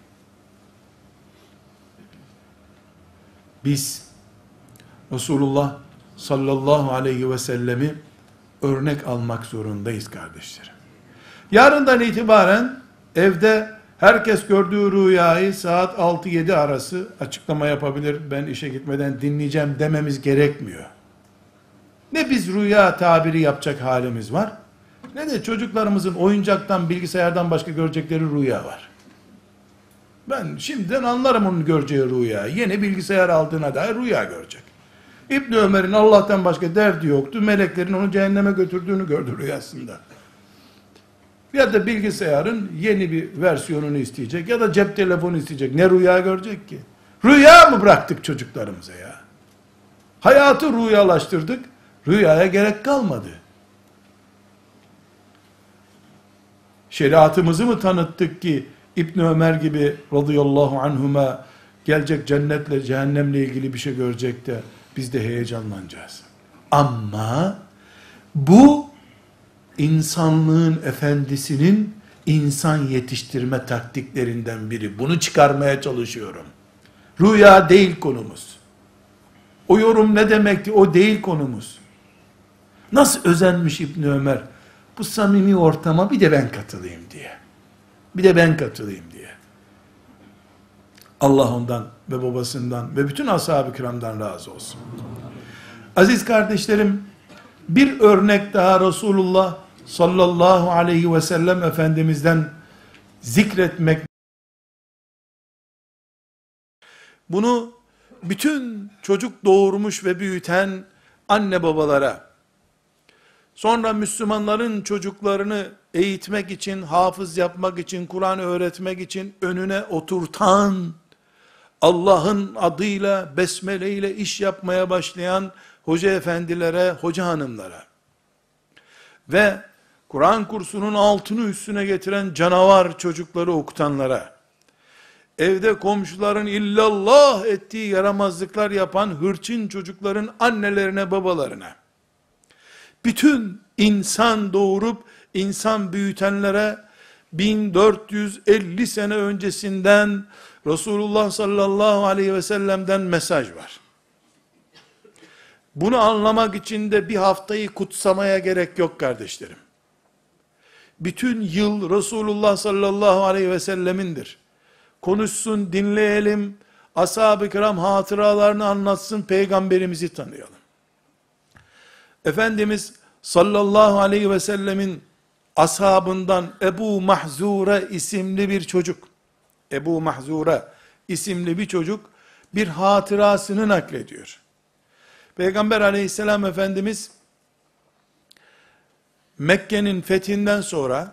[SPEAKER 1] Biz Resulullah sallallahu aleyhi ve sellemi örnek almak zorundayız kardeşlerim. Yarından itibaren evde herkes gördüğü rüyayı saat 6-7 arası açıklama yapabilir. Ben işe gitmeden dinleyeceğim dememiz gerekmiyor. Ne biz rüya tabiri yapacak halimiz var, ne de çocuklarımızın oyuncaktan, bilgisayardan başka görecekleri rüya var. Ben şimdiden anlarım onun göreceği rüya. Yeni bilgisayar aldığına dair rüya görecek. İbn Ömer'in Allah'tan başka derdi yoktu. Meleklerin onu cehenneme götürdüğünü gördü rüyasında. Ya da bilgisayarın yeni bir versiyonunu isteyecek ya da cep telefonu isteyecek. Ne rüya görecek ki? Rüya mı bıraktık çocuklarımıza ya? Hayatı rüyalaştırdık. Rüyaya gerek kalmadı. Şeriatımızı mı tanıttık ki İbn Ömer gibi radıyallahu anhuma gelecek cennetle cehennemle ilgili bir şey görecek de biz de heyecanlanacağız. Ama bu insanlığın efendisinin insan yetiştirme taktiklerinden biri. Bunu çıkarmaya çalışıyorum. Rüya değil konumuz. O yorum ne demekti? O değil konumuz. Nasıl özenmiş İbn Ömer bu samimi ortama bir de ben katılayım diye. Bir de ben katılayım diye. Allah ondan ve babasından ve bütün ashab-ı kiramdan razı olsun. Aziz kardeşlerim, bir örnek daha Resulullah sallallahu aleyhi ve sellem Efendimiz'den zikretmek. Bunu bütün çocuk doğurmuş ve büyüten anne babalara, sonra Müslümanların çocuklarını eğitmek için, hafız yapmak için, Kur'an öğretmek için önüne oturtan, Allah'ın adıyla, besmele ile iş yapmaya başlayan hoca efendilere, hoca hanımlara ve Kur'an kursunun altını üstüne getiren canavar çocukları okutanlara, evde komşuların illallah ettiği yaramazlıklar yapan hırçın çocukların annelerine, babalarına, bütün insan doğurup insan büyütenlere 1450 sene öncesinden Resulullah sallallahu aleyhi ve sellem'den mesaj var. Bunu anlamak için de bir haftayı kutsamaya gerek yok kardeşlerim. Bütün yıl Resulullah sallallahu aleyhi ve sellemindir. Konuşsun, dinleyelim, ashab-ı kiram hatıralarını anlatsın, peygamberimizi tanıyalım. Efendimiz sallallahu aleyhi ve sellemin ashabından Ebu Mahzure isimli bir çocuk, Ebu Mahzure isimli bir çocuk bir hatırasını naklediyor. Peygamber aleyhisselam Efendimiz Mekke'nin fethinden sonra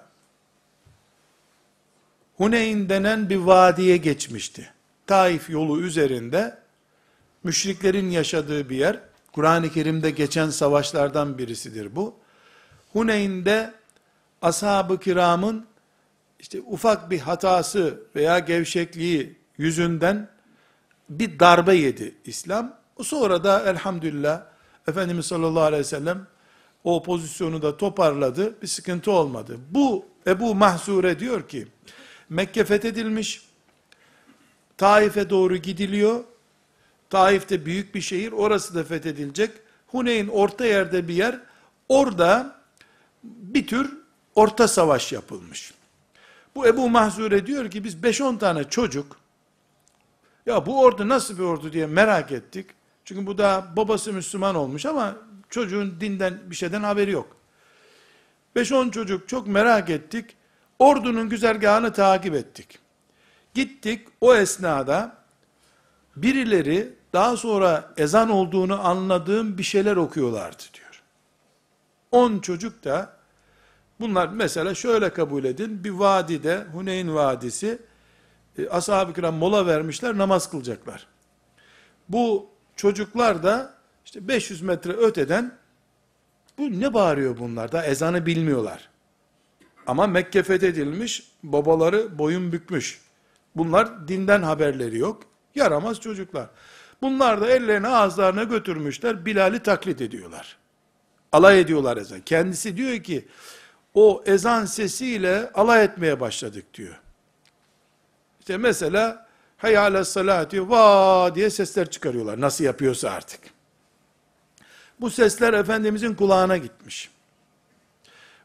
[SPEAKER 1] Huneyn denen bir vadiye geçmişti. Taif yolu üzerinde müşriklerin yaşadığı bir yer. Kur'an-ı Kerim'de geçen savaşlardan birisidir bu. Huneyn'de ashab-ı kiramın işte ufak bir hatası veya gevşekliği yüzünden bir darbe yedi İslam. Sonra da elhamdülillah Efendimiz sallallahu aleyhi ve sellem o pozisyonu da toparladı. Bir sıkıntı olmadı. Bu Ebu Mahzure diyor ki Mekke fethedilmiş, Taif'e doğru gidiliyor. Taif'te büyük bir şehir, orası da fethedilecek. Huneyn orta yerde bir yer. Orada bir tür orta savaş yapılmış. Bu Ebu Mahzure diyor ki biz 5-10 tane çocuk, ya bu ordu nasıl bir ordu diye merak ettik. Çünkü bu da babası Müslüman olmuş ama çocuğun dinden bir şeyden haberi yok. 5-10 çocuk çok merak ettik. Ordunun güzergahını takip ettik. Gittik, o esnada birileri daha sonra ezan olduğunu anladığım bir şeyler okuyorlardı diyor. 10 çocuk da bunlar mesela şöyle kabul edin, bir vadide, Huneyn Vadisi, ashab-ı kiram mola vermişler, namaz kılacaklar. Bu çocuklar da işte 500 metre öteden, bu ne bağırıyor bunlar da, ezanı bilmiyorlar. Ama Mekke fethedilmiş, babaları boyun bükmüş. Bunlar dinden haberleri yok, yaramaz çocuklar. Bunlar da ellerini ağızlarına götürmüşler, Bilal'i taklit ediyorlar. Alay ediyorlar ezan. Kendisi diyor ki, o ezan sesiyle alay etmeye başladık diyor. İşte mesela, hayy ale's-salah diyor, vaa diye sesler çıkarıyorlar. Nasıl yapıyorsa artık. Bu sesler Efendimizin kulağına gitmiş.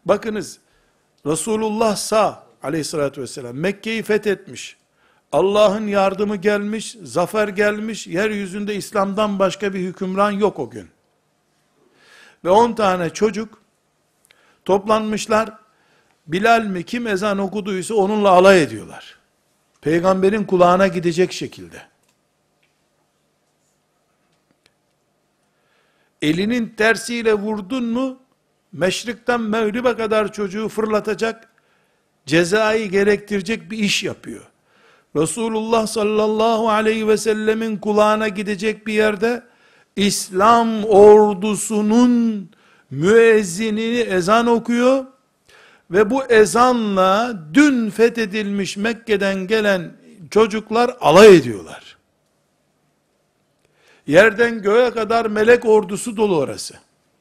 [SPEAKER 1] Bakınız, Resulullah aleyhissalatü vesselam Mekke'yi fethetmiş. Allah'ın yardımı gelmiş, zafer gelmiş, yeryüzünde İslam'dan başka bir hükümran yok o gün. Ve 10 tane çocuk toplanmışlar, Bilal mi kim ezan okuduysa onunla alay ediyorlar. Peygamberin kulağına gidecek şekilde. Elinin tersiyle vurdun mu, meşrikten mağribe kadar çocuğu fırlatacak, cezayı gerektirecek bir iş yapıyor. Resulullah sallallahu aleyhi ve sellemin kulağına gidecek bir yerde, İslam ordusunun müezzini ezan okuyor, ve bu ezanla dün fethedilmiş Mekke'den gelen çocuklar alay ediyorlar. Yerden göğe kadar melek ordusu dolu orası.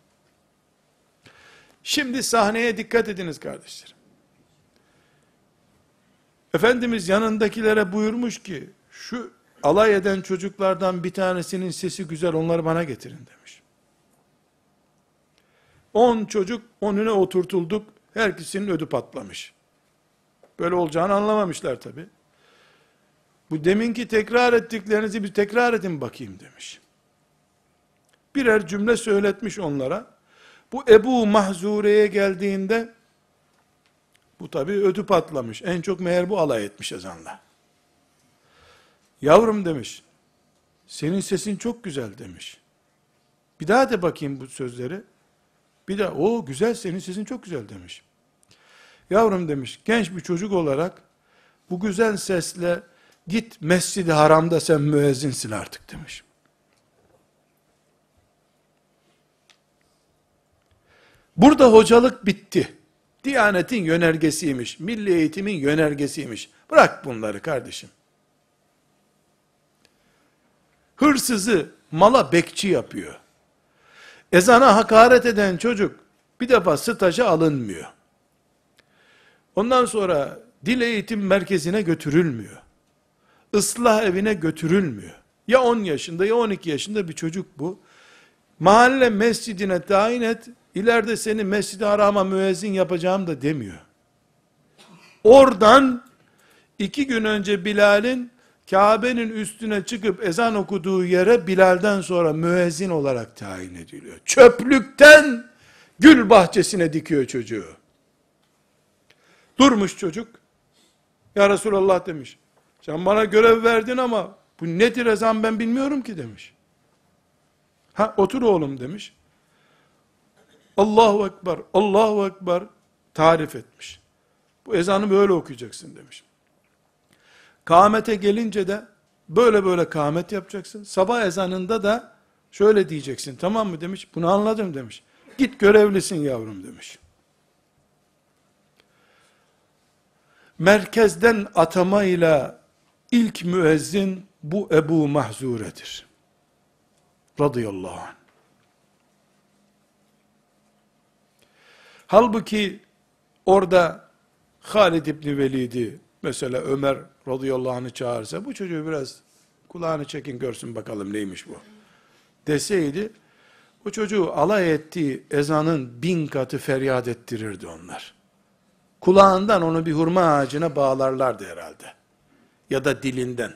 [SPEAKER 1] Şimdi sahneye dikkat ediniz kardeşlerim. Efendimiz yanındakilere buyurmuş ki, şu alay eden çocuklardan bir tanesinin sesi güzel, onları bana getirin demiş. 10 çocuk önüne oturtulduk, herkesinin ödü patlamış. Böyle olacağını anlamamışlar tabi. Bu deminki tekrar ettiklerinizi bir tekrar edin bakayım demiş. Birer cümle söyletmiş onlara. Bu Ebu Mahzure'ye geldiğinde, bu tabi ödü patlamış. En çok meğer bu alay etmiş ezanla. Yavrum demiş, senin sesin çok güzel demiş. Bir daha de bakayım bu sözleri. Bir daha, o güzel, senin sesin çok güzel demiş. Yavrum demiş, genç bir çocuk olarak bu güzel sesle git Mescid-i Haram'da sen müezzinsin artık demiş. Burada hocalık bitti. Diyanetin yönergesiymiş, milli eğitimin yönergesiymiş. Bırak bunları kardeşim. Hırsızı mala bekçi yapıyor. Ezana hakaret eden çocuk bir defa staja alınmıyor. Ondan sonra dil eğitim merkezine götürülmüyor. Islah evine götürülmüyor. Ya 10 yaşında ya 12 yaşında bir çocuk bu. Mahalle mescidine tayin et, ileride seni Mescid-i Haram'a müezzin yapacağım da demiyor. Oradan 2 gün önce Bilal'in Kabe'nin üstüne çıkıp ezan okuduğu yere Bilal'den sonra müezzin olarak tayin ediliyor. Çöplükten gül bahçesine dikiyor çocuğu. Durmuş çocuk. Ya Resulallah demiş. Sen bana görev verdin ama bu nedir ezan ben bilmiyorum ki demiş. Ha otur oğlum demiş. Allahu Ekber, Allahu Ekber tarif etmiş. Bu ezanı böyle okuyacaksın demiş. Kâmete gelince de böyle böyle kâmet yapacaksın. Sabah ezanında da şöyle diyeceksin, tamam mı demiş. Bunu anladım demiş. Git görevlisin yavrum demiş. Merkezden atamayla ilk müezzin bu Ebu Mahzure'dir. Radıyallahu anh. Halbuki orada Halid İbni Velid'i, mesela Ömer radıyallahu anh'ı çağırsa, bu çocuğu biraz kulağını çekin görsün bakalım neymiş bu deseydi, o çocuğu alay ettiği ezanın 1000 katı feryat ettirirdi onlar. Kulağından onu bir hurma ağacına bağlarlardı herhalde. Ya da dilinden.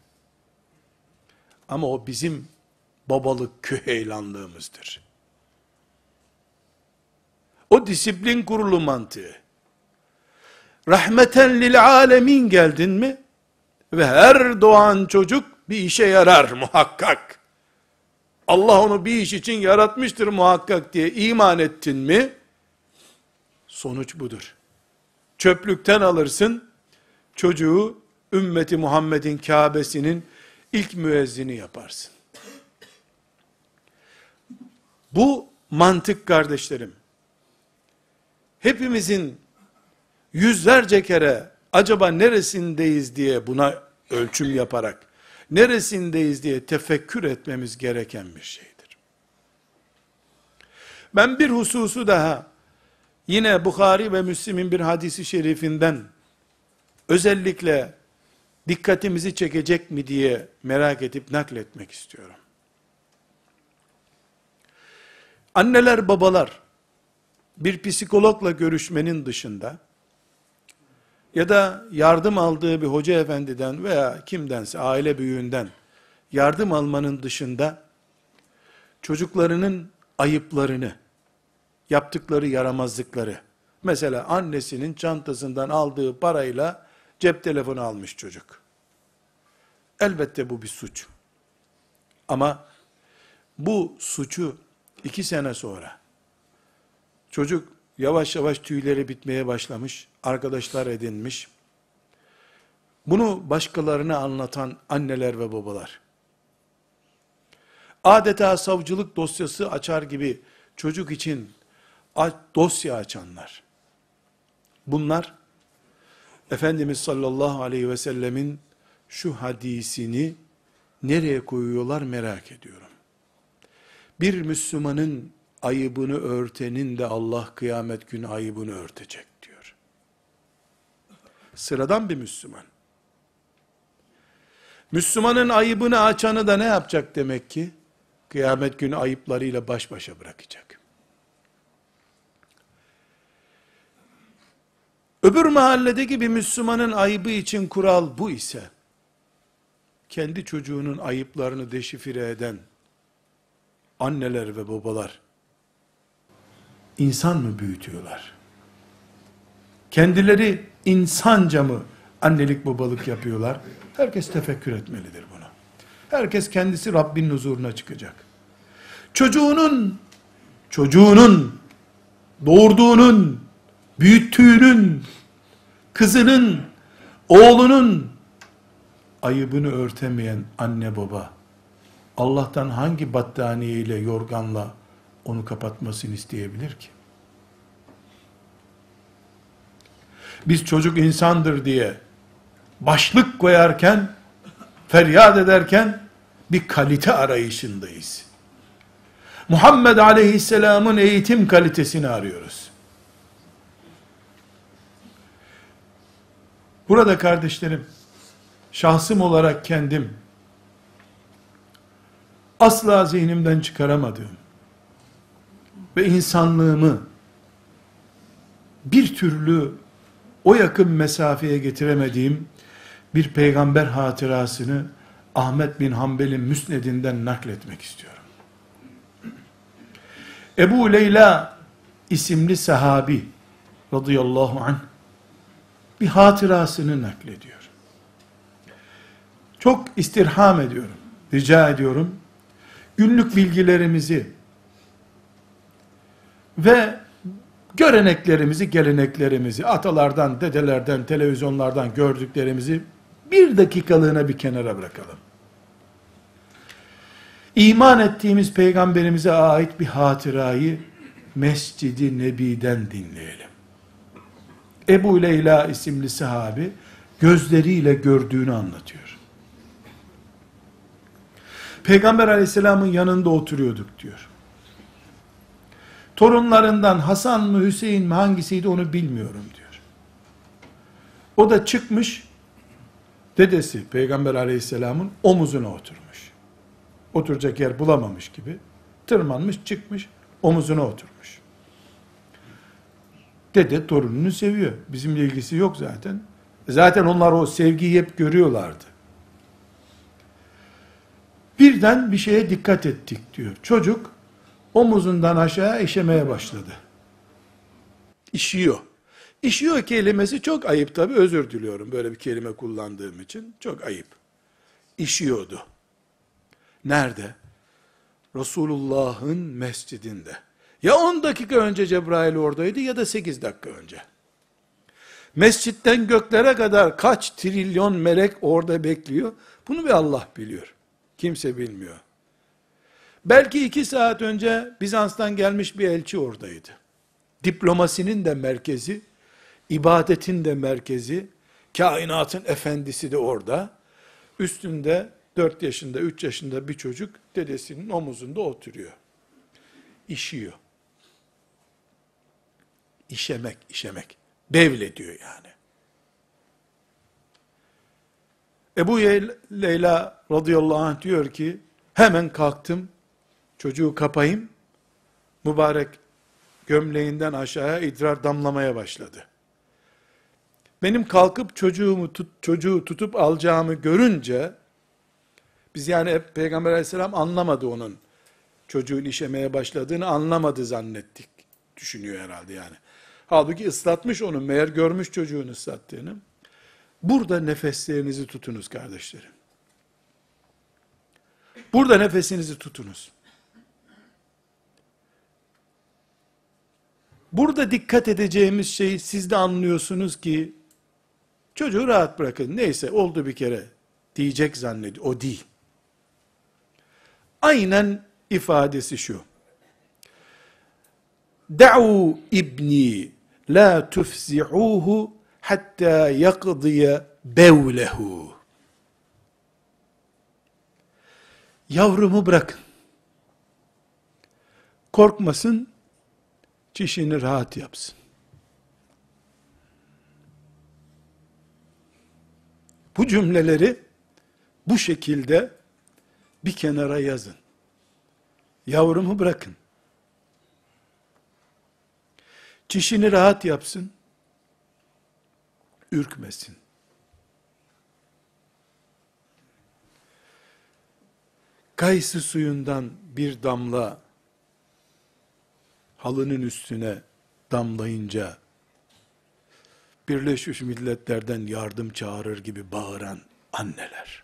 [SPEAKER 1] Ama o bizim babalık küheylanlığımızdır. O disiplin kurulu mantığı. Rahmeten lil alemin geldin mi? Ve her doğan çocuk bir işe yarar muhakkak. Allah onu bir iş için yaratmıştır muhakkak diye iman ettin mi? Sonuç budur. Çöplükten alırsın, çocuğu ümmeti Muhammed'in Kabe'sinin ilk müezzini yaparsın. Bu mantık kardeşlerim, hepimizin yüzlerce kere acaba neresindeyiz diye buna ölçüm yaparak, neresindeyiz diye tefekkür etmemiz gereken bir şeydir. Ben bir hususu daha, yine Bukhari ve Müslim'in bir hadisi şerifinden, özellikle dikkatimizi çekecek mi diye merak edip nakletmek istiyorum. Anneler, babalar, bir psikologla görüşmenin dışında ya da yardım aldığı bir hoca efendiden veya kimdense, aile büyüğünden yardım almanın dışında çocuklarının ayıplarını, yaptıkları yaramazlıkları, mesela annesinin çantasından aldığı parayla cep telefonu almış çocuk. Elbette bu bir suç. Ama bu suçu 2 sene sonra çocuk yavaş yavaş tüyleri bitmeye başlamış, arkadaşlar edinmiş. Bunu başkalarına anlatan anneler ve babalar, adeta savcılık dosyası açar gibi çocuk için dosya açanlar, bunlar Efendimiz sallallahu aleyhi ve sellemin şu hadisini nereye koyuyorlar merak ediyorum. Bir Müslümanın ayıbını örtenin de Allah kıyamet günü ayıbını örtecek diyor. Sıradan bir Müslüman. Müslümanın ayıbını açanı da ne yapacak demek ki? Kıyamet günü ayıplarıyla baş başa bırakacak. Öbür mahalledeki bir Müslümanın ayıbı için kural bu ise, kendi çocuğunun ayıplarını deşifre eden anneler ve babalar, insan mı büyütüyorlar? Kendileri insanca mı annelik babalık yapıyorlar? Herkes tefekkür etmelidir bunu. Herkes kendisi Rabbinin huzuruna çıkacak. Çocuğunun, doğurduğunun, büyüttüğünün, kızının, oğlunun ayıbını örtemeyen anne baba, Allah'tan hangi battaniye ile, yorganla onu kapatmasını isteyebilir ki? Biz çocuk insandır diye başlık koyarken, feryat ederken bir kalite arayışındayız. Muhammed Aleyhisselam'ın eğitim kalitesini arıyoruz. Burada kardeşlerim, şahsım olarak kendim asla zihnimden çıkaramadığım ve insanlığımı bir türlü o yakın mesafeye getiremediğim bir peygamber hatırasını Ahmet bin Hanbel'in müsnedinden nakletmek istiyorum. Ebu Leyla isimli sahabi radıyallahu anh bir hatırasını naklediyor. Çok istirham ediyorum, rica ediyorum. Günlük bilgilerimizi ve göreneklerimizi, geleneklerimizi, atalardan, dedelerden, televizyonlardan gördüklerimizi bir dakikalığına bir kenara bırakalım. İman ettiğimiz peygamberimize ait bir hatırayı Mescid-i Nebi'den dinleyelim. Ebu Leyla isimli sahabi gözleriyle gördüğünü anlatıyor. Peygamber aleyhisselamın yanında oturuyorduk diyor. Torunlarından Hasan mı Hüseyin mi hangisiydi onu bilmiyorum diyor. O da çıkmış, dedesi Peygamber aleyhisselamın omuzuna oturmuş. Oturacak yer bulamamış gibi, tırmanmış çıkmış, omuzuna oturmuş. Dede torununu seviyor. Bizimle ilgisi yok zaten. Zaten onlar o sevgiyi hep görüyorlardı. Birden bir şeye dikkat ettik diyor. Çocuk omuzundan aşağı işemeye başladı. İşiyor. İşiyor kelimesi çok ayıp tabi, özür diliyorum böyle bir kelime kullandığım için. Çok ayıp. İşiyordu. Nerede? Resulullah'ın mescidinde. Ya 10 dakika önce Cebrail oradaydı ya da 8 dakika önce. Mescitten göklere kadar kaç trilyon melek orada bekliyor. Bunu bir Allah biliyor. Kimse bilmiyor. Belki 2 saat önce Bizans'tan gelmiş bir elçi oradaydı. Diplomasinin de merkezi, ibadetin de merkezi, kainatın efendisi de orada. Üstünde 4 yaşında, 3 yaşında bir çocuk dedesinin omuzunda oturuyor. İşiyor. İşemek. Bevlediyor yani. Ebu Leyla radıyallahu anh diyor ki, hemen kalktım, çocuğu kapayım, mübarek gömleğinden aşağıya idrar damlamaya başladı. Benim kalkıp çocuğu tutup alacağımı görünce, biz yani hep Peygamber aleyhisselam anlamadı onun çocuğun işemeye başladığını, anlamadı zannettik. Düşünüyor herhalde yani. Halbuki ıslatmış onu, meğer görmüş çocuğun ıslattığını. Burada nefeslerinizi tutunuz kardeşlerim. Burada nefesinizi tutunuz. Burada dikkat edeceğimiz şey, siz de anlıyorsunuz ki, çocuğu rahat bırakın, neyse oldu bir kere diyecek zannediyor. O değil. Aynen ifadesi şu. Da'u ibni la tufzi'uhu hatta yaqdiye bevlehu. Yavrumu bırakın. Korkmasın, çişini rahat yapsın. Bu cümleleri bu şekilde bir kenara yazın. Yavrumu bırakın. Çişini rahat yapsın. Ürkmesin. Kayısı suyundan bir damla halının üstüne damlayınca Birleşmiş Milletler'den yardım çağırır gibi bağıran anneler.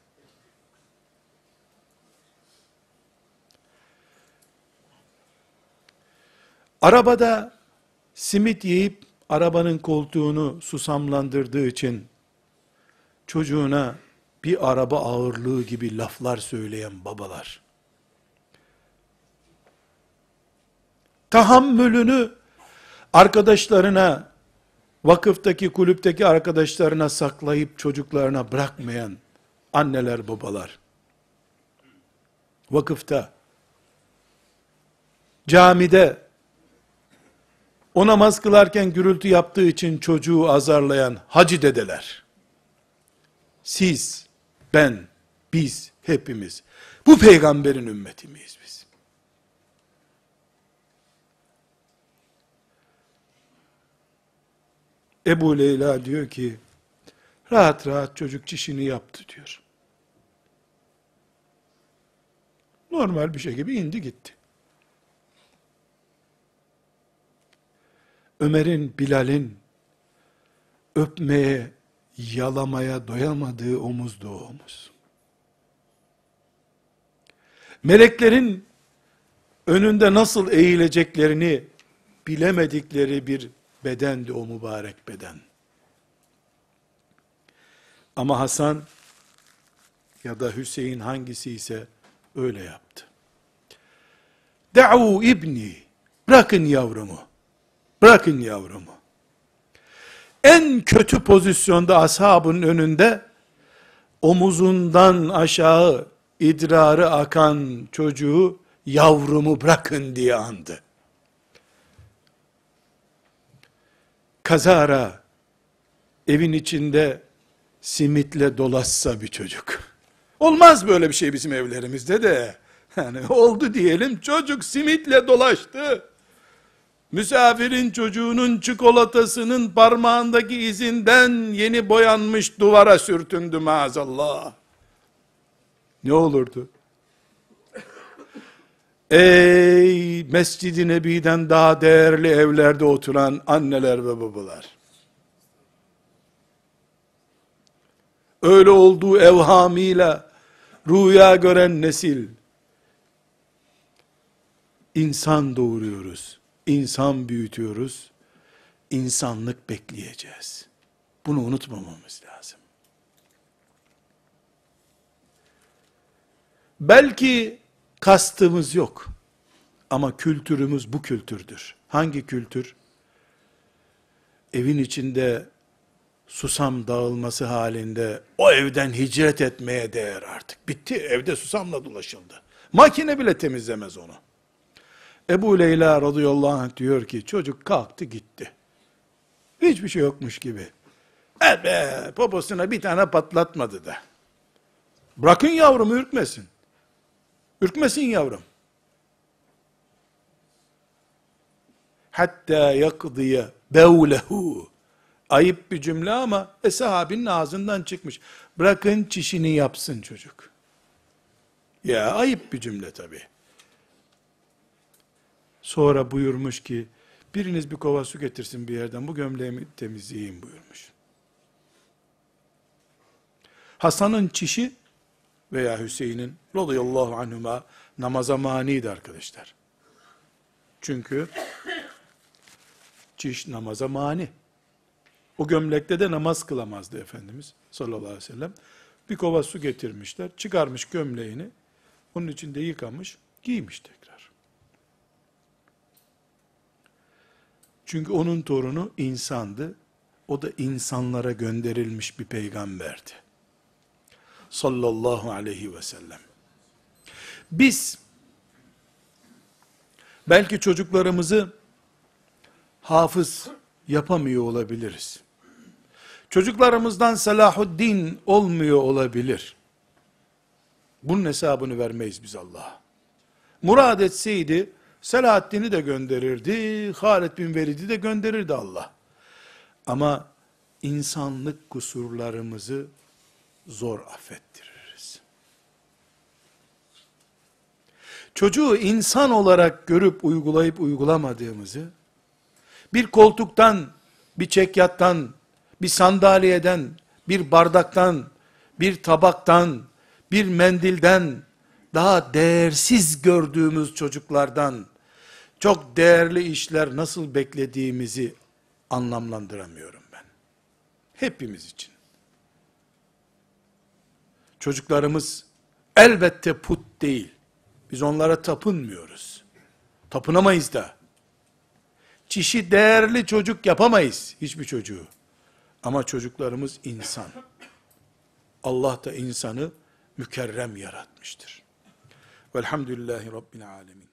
[SPEAKER 1] Arabada simit yiyip arabanın koltuğunu susamlandırdığı için çocuğuna bir araba ağırlığı gibi laflar söyleyen babalar, tahammülünü arkadaşlarına, vakıftaki, kulüpteki arkadaşlarına saklayıp çocuklarına bırakmayan anneler, babalar, vakıfta, camide, o namaz kılarken gürültü yaptığı için çocuğu azarlayan hacı dedeler, siz, ben, biz, hepimiz, bu peygamberin ümmeti miyiz biz? Ebu Leyla diyor ki, rahat rahat çocuk çişini yaptı diyor. Normal bir şey gibi indi gitti. Ömer'in, Bilal'in öpmeye, yalamaya doyamadığı omuzdu o omuz. Meleklerin önünde nasıl eğileceklerini bilemedikleri bir bedendi o mübarek beden. Ama Hasan ya da Hüseyin hangisi ise öyle yaptı. Da'u ibni, bırakın yavrumu. Bırakın yavrumu. En kötü pozisyonda ashabın önünde omuzundan aşağı idrarı akan çocuğu yavrumu bırakın diye andı. Kazara evin içinde simitle dolaşsa bir çocuk. Olmaz böyle bir şey bizim evlerimizde de. Yani oldu diyelim, çocuk simitle dolaştı. Misafirin çocuğunun çikolatasının parmağındaki izinden yeni boyanmış duvara sürtündü maazallah. Ne olurdu? Ey Mescid-i Nebi'den daha değerli evlerde oturan anneler ve babalar. Öyle olduğu evhamıyla rüya gören nesil. İnsan doğuruyoruz. İnsan büyütüyoruz. İnsanlık bekleyeceğiz. Bunu unutmamamız lazım. Belki kastımız yok. Ama kültürümüz bu kültürdür. Hangi kültür? Evin içinde susam dağılması halinde o evden hicret etmeye değer artık. Bitti, evde susamla dolaşıldı. Makine bile temizlemez onu. Ebu Leyla radıyallahu anh diyor ki, çocuk kalktı gitti. Hiçbir şey yokmuş gibi. Poposuna bir tane patlatmadı da. Bırakın yavrum, ürkmesin. Ürkmesin yavrum. hatta yakdiye bevlehu. Ayıp bir cümle ama sahabinin ağzından çıkmış. Bırakın çişini yapsın çocuk. Ya ayıp bir cümle tabii. Sonra buyurmuş ki, biriniz bir kova su getirsin bir yerden, bu gömleğimi temizleyeyim buyurmuş. Hasan'ın çişi veya Hüseyin'in radıyallahu anhuma namaza maniydi arkadaşlar. Çünkü çiş namaza mani. O gömlekte de namaz kılamazdı Efendimiz sallallahu aleyhi ve sellem. Bir kova su getirmişler, çıkarmış gömleğini, onun içinde yıkamış, giymiş tekrar. Çünkü onun torunu insandı, o da insanlara gönderilmiş bir peygamberdi. Sallallahu aleyhi ve sellem. Biz, belki çocuklarımızı hafız yapamıyor olabiliriz. Çocuklarımızdan Salahuddin olmuyor olabilir. Bunun hesabını vermeyiz biz Allah'a. Murad etseydi, Selahaddin'i de gönderirdi, Halid bin Velid'i de gönderirdi Allah. Ama insanlık kusurlarımızı zor affettiririz. Çocuğu insan olarak görüp uygulayıp uygulamadığımızı, bir koltuktan, bir çekyattan, bir sandalyeden, bir bardaktan, bir tabaktan, bir mendilden daha değersiz gördüğümüz çocuklardan çok değerli işler nasıl beklediğimizi anlamlandıramıyorum ben. Hepimiz için. Çocuklarımız elbette put değil. Biz onlara tapınmıyoruz. Tapınamayız da. Çişi değerli çocuk yapamayız hiçbir çocuğu. Ama çocuklarımız insan. Allah da insanı mükerrem yaratmıştır. Velhamdülillahi Rabbil alemin.